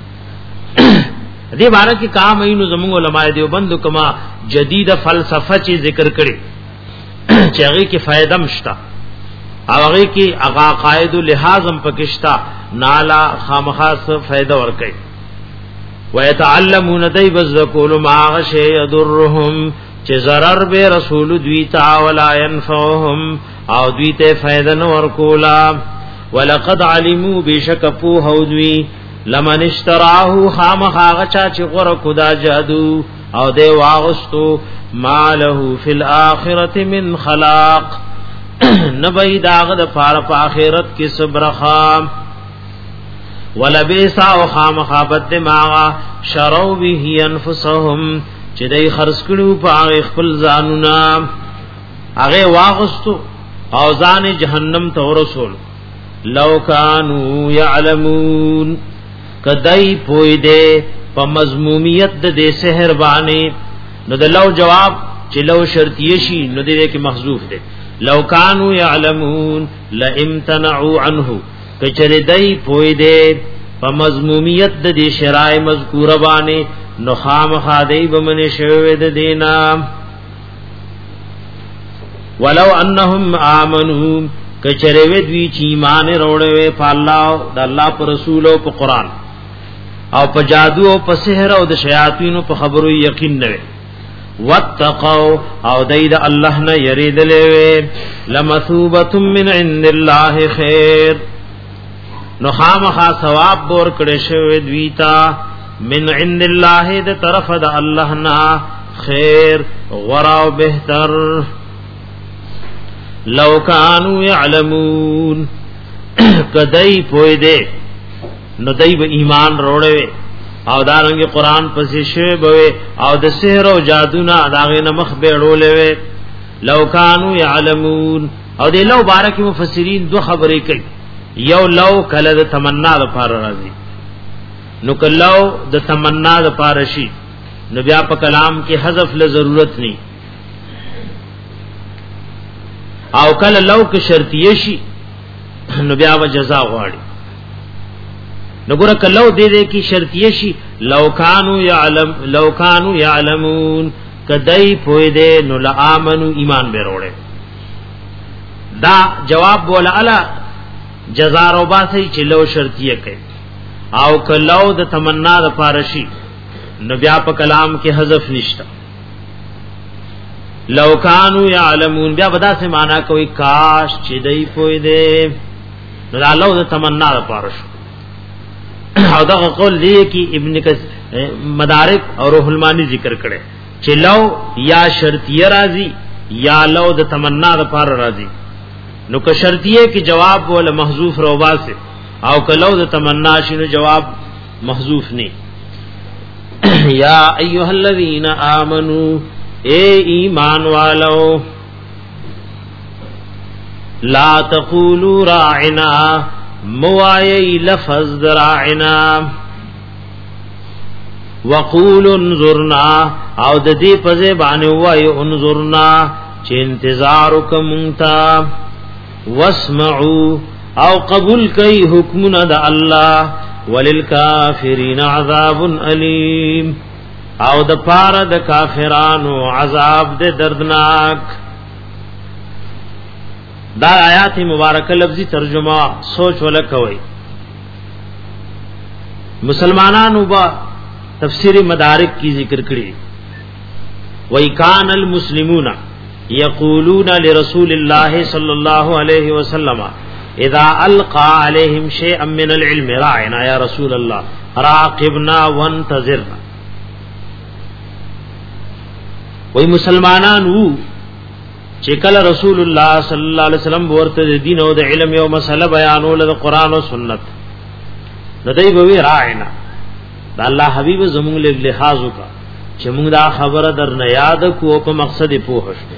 دې باره کې کام اینو زموږ علماء دیوبند کما جدید فلسفه چې ذکر کړي چې هغه کې فائدہ مشتا هغه کې هغه قاعده لحاظم پکشتا نالا خامخاص فائدہ ور کوي ويتعلمون دای بذکول ما غشی يضرهم چې zarar به رسول دوی تا ولا ينفعهم او دوی ته فائدہ نور کولا ولقد علموا بشکفو هودوی لمن اشتراه خامخا غچا چې غره خدا جادو او دی واغستو ماله فی الاخرته من خلاق نبی داغ د پار په اخرت کې صبر خام ولبئس او خامخابت دماغا شرو به انفسهم چې دای خرڅ کړو په خپل ځانونه هغه واغستو او ځان جهنم ته ورسول لو کانوا یعلمون کدی پوی دے په مضمومیت د دې سحر باندې نو د لو جواب چې لو شرطیه شي نو دې کې محذوف ده لو کانوا یعلمون لامتنعوا عنه کچره دای پوی دے په مضمومیت د دې شرای مذکوره باندې نو خامخا دای بمنه شوی د دینا ولو انهم امنوا کچره وی دوی چې ایمان وروړې په الله د الله پر رسول او په قران او په جادو او په سحر او د شیاطینو په خبرو یقین نه واتقوا او دید الله نه یریدلې لمثوبه من عند الله خیر نو خامخا ثواب بور کړي شوی دوی تا من عند الله د طرف د الله نا خیر غرا او بهتر لو کانوا یعلمون کدی پوی دے نو دای به ایمان روړې او دارنګ قران پسې شوی به او د سحر او جادو نه داغه نمخ بیړولې لو کانوا یعلمون او د لو بارک مفسرین دو خبرې کوي یو لو کله د تمنا لپاره راځي نو کلو د تمنا لپاره شي نو بیا په کلام کې حذف له ضرورت نه او کله لو کې شرطیه شي نو بیا و جزاء غواړي نو ګره کلو دې دې کې شرطیه شي لو کانوا یعلم لو کانوا یعلمون کدی پوی دې نو لآمنو ایمان به وروړي دا جواب بولا الا جزاء رو باسي چې لو شرطیه کوي او کلو د تمنا د پارشي نو بیا په کلام کې حذف نشتا لو کانوا یعلمون بیا ودا سے معنا کوي کاش چې دای پوی دې نو الله د تمنا د پارشو او دا قول دی کی ابن کس مدارک اور روح المانی ذکر کړي چې لو یا شرطیه راځي یا لو د تمنا د پار راځي نو که شرطیه کی جواب ول محذوف روبا سے او کلو د تمنا شنو جواب محذوف نه یا ایها الذین آمنو اے ایمان والو لا تقولوا راعنا موای لفظ راعنا وقول انظرنا او د دې په زبانه وای انظرنا چې انتظار وکمتا واسمعوا او قبول کوي حکمنا د الله وللکافرین عذاب الیم او د پاره د کافرانو عذاب د دردناک دا آیات مبارکه لفظی ترجمه سوچ ولکوي مسلمانانو با تفسیر مدارک کی ذکر کړي وای کان المسلمون یقولون لرسول الله صلی الله علیه وسلم اذا القى عليهم شيئا من العلم راعنا یا رسول الله راقبنا وانتظرنا وای مسلمانانو چې کله رسول الله صلی الله علیه وسلم ورته د دین او د علم یو مسله بیانول د قران او سنت ندای به وی راعنا د الله حبیب زموږ له لحاظ وکا چې موږ دا خبره در نه یاد کو په مقصد پوه شو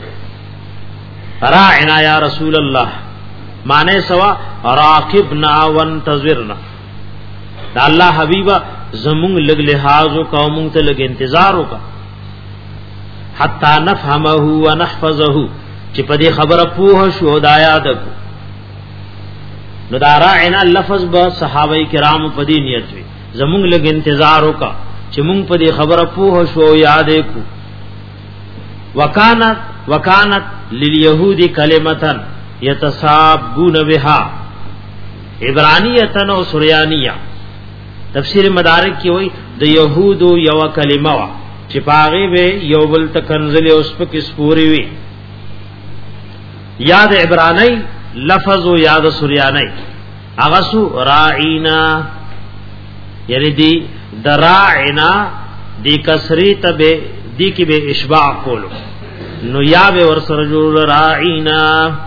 راعنا یا رسول الله معنی سوا راقبنا وانتظرنا دا الله حبیب زموږ له لحاظ وکا موږ ته لګ انتظار وکا حتا نفهمه ونحفظه چې په دې خبره پوه شو دا یاد کو نو دا راعنا لفظ به صحابه کرام په دې نیت وي زمونږ لګ انتظار وکا چې مونږ په دې خبره پوه شو یاد کو وکانت وکانت لليهود کلمتن يتصابون بها عبرانیه او سریانیه تفسیر مدارک کی وای د يهودو یو کلمه وا چې پاغي به یو بل تکنزل اوس په کس پوری وی یاد عبرانی لفظ او یاد سریانی اغسو راعینا یعنی دی دراعنا دی کسری تبه دی کی به اشباع کولو نو یا به ورسره جوړ راعینا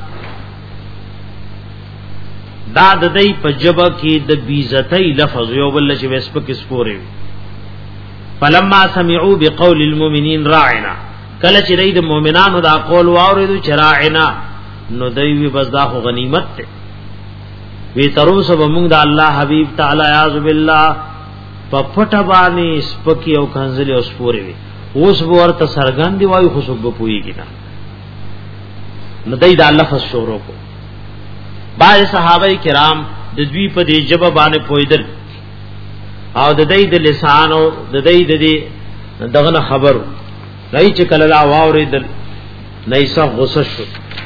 دا د دې په جبه کې د بیزتای لفظ یو بل چې وسپ کې سپوري فلما سمعوا بقول المؤمنین راعنا کله چې د مؤمنانو دا قول واوریدو چې راعنا نو دوی بس دا خو غنیمت ته وی ترو سب موږ د الله حبیب تعالی اعوذ بالله په پټه باندې سپکی او کنزلی او سپوري وي اوس ورته سرګان دی وای خو سب پويږي نه نو دای دا لفظ شروع کو بعض صحابه کرام د دوی په دې جبه باندې پویدل او د دې د لسان او د دې د دې دغه خبر دای چې کله لا واوریدل نيسه غصه شو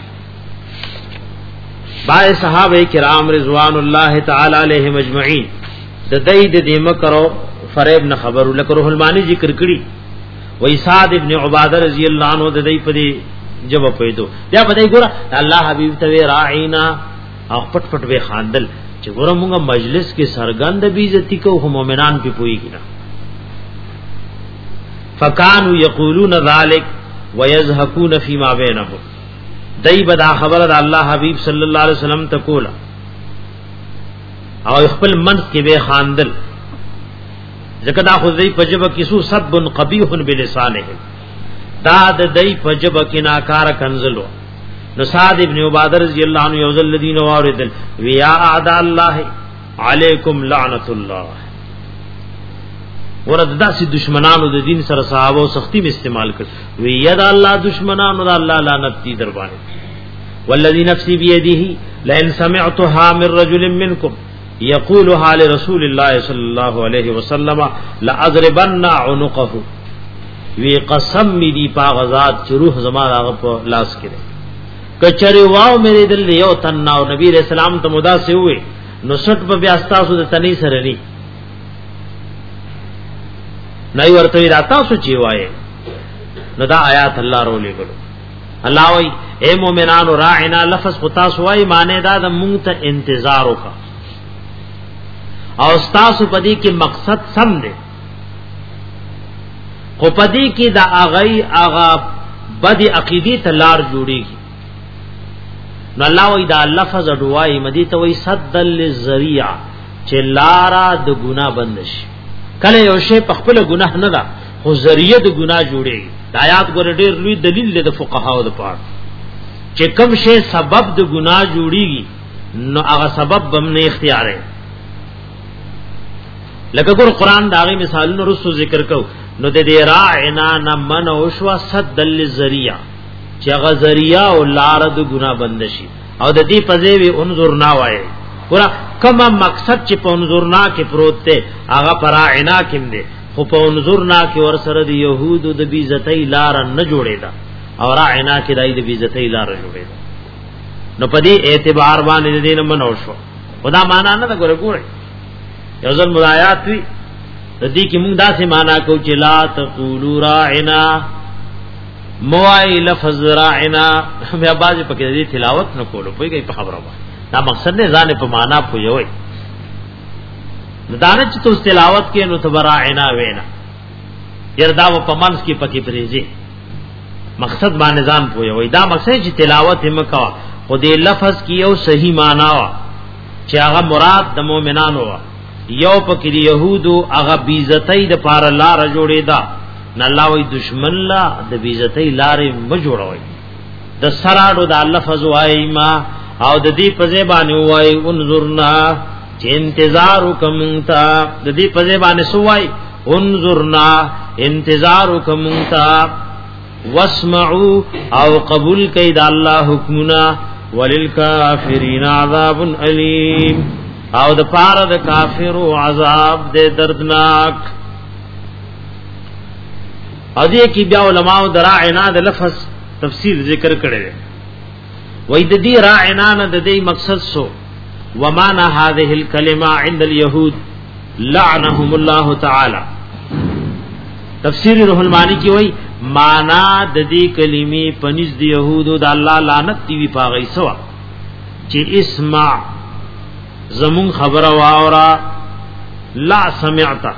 بعض صحابه کرام رضوان الله تعالی علیهم اجمعین د دې د دې مکر او فریب نه خبر لکه روح المانی ذکر کړي وای سعد ابن عباده رضی الله عنه د دې په دې جواب پېدو بیا په دې ګوره الله حبیب ته راعینا او پټ پټ به خاندل چې ګوره موږ مجلس کې سرګند بیزتی کو هم مؤمنان په پويږي نه فکانوا یقولون ذلک ويزهقون فيما بينهم دای بدا خبر د الله حبیب صلی الله علیه وسلم ته کولا او خپل منځ کې به خواندل ځکه دا خو دای په جبه کې سو سب قبیح بلسانه دا د دای په جبه کې ناکار کنزلو نو سعد ابن عبادہ رضی اللہ عنہ یوز الذین واردل ویا اعداء الله علیکم لعنت الله ورته داسې دشمنانو د دین سره صحابه سختی می استعمال کړ وی ید الله دشمنانو د الله لعنت دي در باندې والذی نفسی بیده لئن سمعتها من رجل منکم یقولها لرسول الله صلی الله علیه وسلم لاضربن عنقه وی قسم می دی پاغزاد چې روح زما هغه په لاس کې کچری واو مې دل یو تن او نبی رسول الله ته مدا سي وي نو سټ په بیا تاسو د تني سره ني نه ورته را تاسو چی وای نو دا آیات الله رولې کړو الله وای اے مومنانو راعنا لفظ خطا سوای معنی دا د مونږ ته انتظار وکا او تاسو پدې کې مقصد سم دی خو پدې کې دا اغای اغا بدی عقیدی ته لار جوړیږي نو الله وی دا لفظ اډوای مدی ته وی صد للذریع چې لارا د ګنا بندش کله یو شی په خپل ګناه نه ده خو ذریعہ د ګنا جوړي د آیات ګور ډیر لوی دلیل دی د فقهاو د پاره چې کوم شی سبب د ګنا جوړيږي نو هغه سبب بم نه اختیار ہے لکه ګور قران داغه مثالونو رسو ذکر کو نو د دې راعنا نه من او شوا صد للذریع چې هغه ذریعہ او لار د ګنا بندشي او د دې پځې وی انظر نا وای ګور کومه مقصد چې په انظر نا کې پروت ته هغه پراعنا کېم دي خو په انظر نا کې ور سره د يهودو د بیزتۍ لار نه جوړېدا او راعنا کې دای د بیزتۍ لار جوړېدا نو په دې اعتبار باندې دین منو شو خدا معنا نه ګور ګور یو ځل مدایات وی د دې کې موږ داسې معنا کو چې لا تقولوا راعنا موای لفظ راعنا بیا باز پکې دې تلاوت نه کولو پویږي په خبره وای دا مقصد نه ځانه په معنا پویوي دانه چې تو تلاوت کې نو تبراعنا وینا يردا و پمنس کې پکې پریزي مقصد باندې ځان پویوي دا مقصد چې تلاوت هم کا خو دې لفظ کې یو صحیح معنا وا چې هغه مراد د مؤمنانو وا یو پکې د يهودو هغه بیزتۍ د پار لار جوړې دا نه الله وي دشمن لا د بیزتۍ لارې م جوړوي د سراړو د لفظ وای ما او د دې په زبانه وای انظرنا چې انتظار وکمتا د دې په زبانه سوای انظرنا انتظار وکمتا واسمعوا او قبول کید الله حکمنا وللکافرین عذاب الیم او د پاره د کافرو عذاب دې دردناک او دې کې بیا علماء دراعنا د لفظ تفسیر ذکر کړي وای د دې راعنا نه د دې مقصد سو ومانا هذه الكلمه عند اليهود لعنهم الله تعالی تفسیر روح المانی کی وای معنا د دې کلمې پنځ د يهودو د الله لعنت دی پاغی سوا چې اسمع زمون خبر واورا لا سمعتا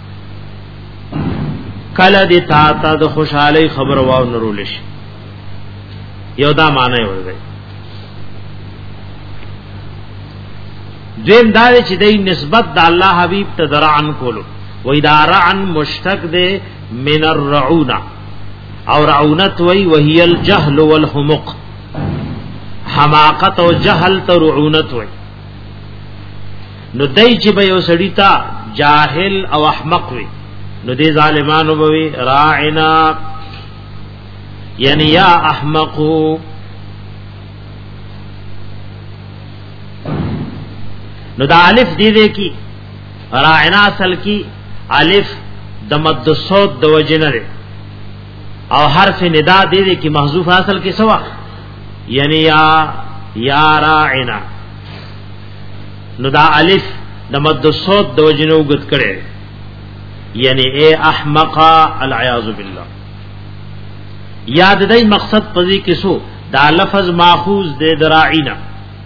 کله دې تا ته د خوشحالي خبر واو نرولش یو دا معنی ورغی دیم دا چې دې نسبت د الله حبیب ته درعن کولو و ادارعن مشتق دې من الرعونه او رعونت وی وهي الجهل والحمق حماقت او جهل ته رعونت وی نو دای چې به یو سړی تا جاهل او احمق وي نو دې ظالمانو به راعنا یعنی یا احمقو نو دا الف دې دې کی راعنا اصل کی الف د مد صوت د وجنره او حرف ندا دې دې کی محذوف اصل کی سوا یعنی یا یا راعنا نو دا الف د مد صوت د وجنو غت کړي یعنی اے احمقا العیاذ بالله یاد دای مقصد پزی کسو دا لفظ ماخوذ دے دراعینا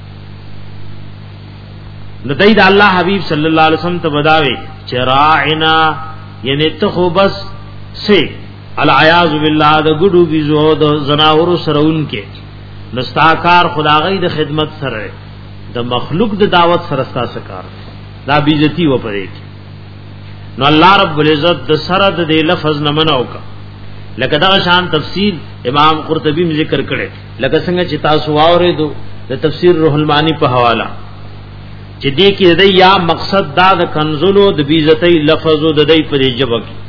نو دای دا الله حبیب صلی الله علیه وسلم ته بداوی چراعنا یعنی ته خو بس سے العیاذ بالله د ګډو بيزو د زناورو سرون کې نستاکار خدای د خدمت سره د مخلوق د دعوت سره ستاسو کار دا بیزتی و پرې نو الله رب العزت د سره د لفظ نه منو کا لکه دا شان تفسیر امام قرطبی ذکر کړي لکه څنګه چې تاسو واورېدو د تفسیر روح المانی په حواله چې دې کې د یا مقصد دا د کنزلو د بیزتی لفظو د دې په جبه کې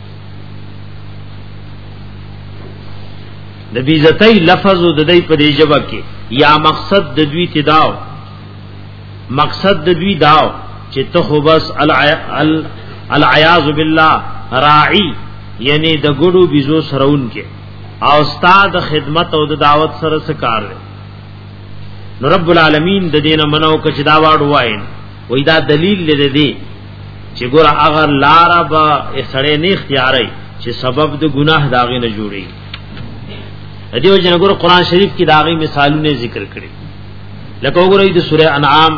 د بیزتی لفظو د دې په جبه کې یا مقصد د دوی تداو مقصد د دوی داو چې ته خو بس العیاذ بالله راعی یعنی د ګړو بيزو سرون کې او استاد خدمت او د دعوت سره سکار نو رب العالمین د دینه منو ک چې دا واړ واین وې دا دلیل لري دی چې ګور اگر لار با سړې نه اختیاري چې سبب د ګناه داغې نه جوړي دیو جن ګور قران شریف کې داغې مثالونه ذکر کړي لکه وګورئ د سوره انعام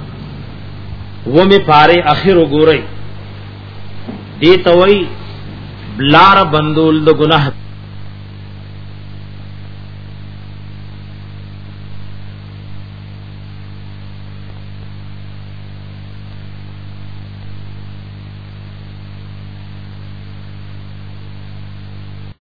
و می پاره اخر وګورئ دې توي لار بندول د ګناه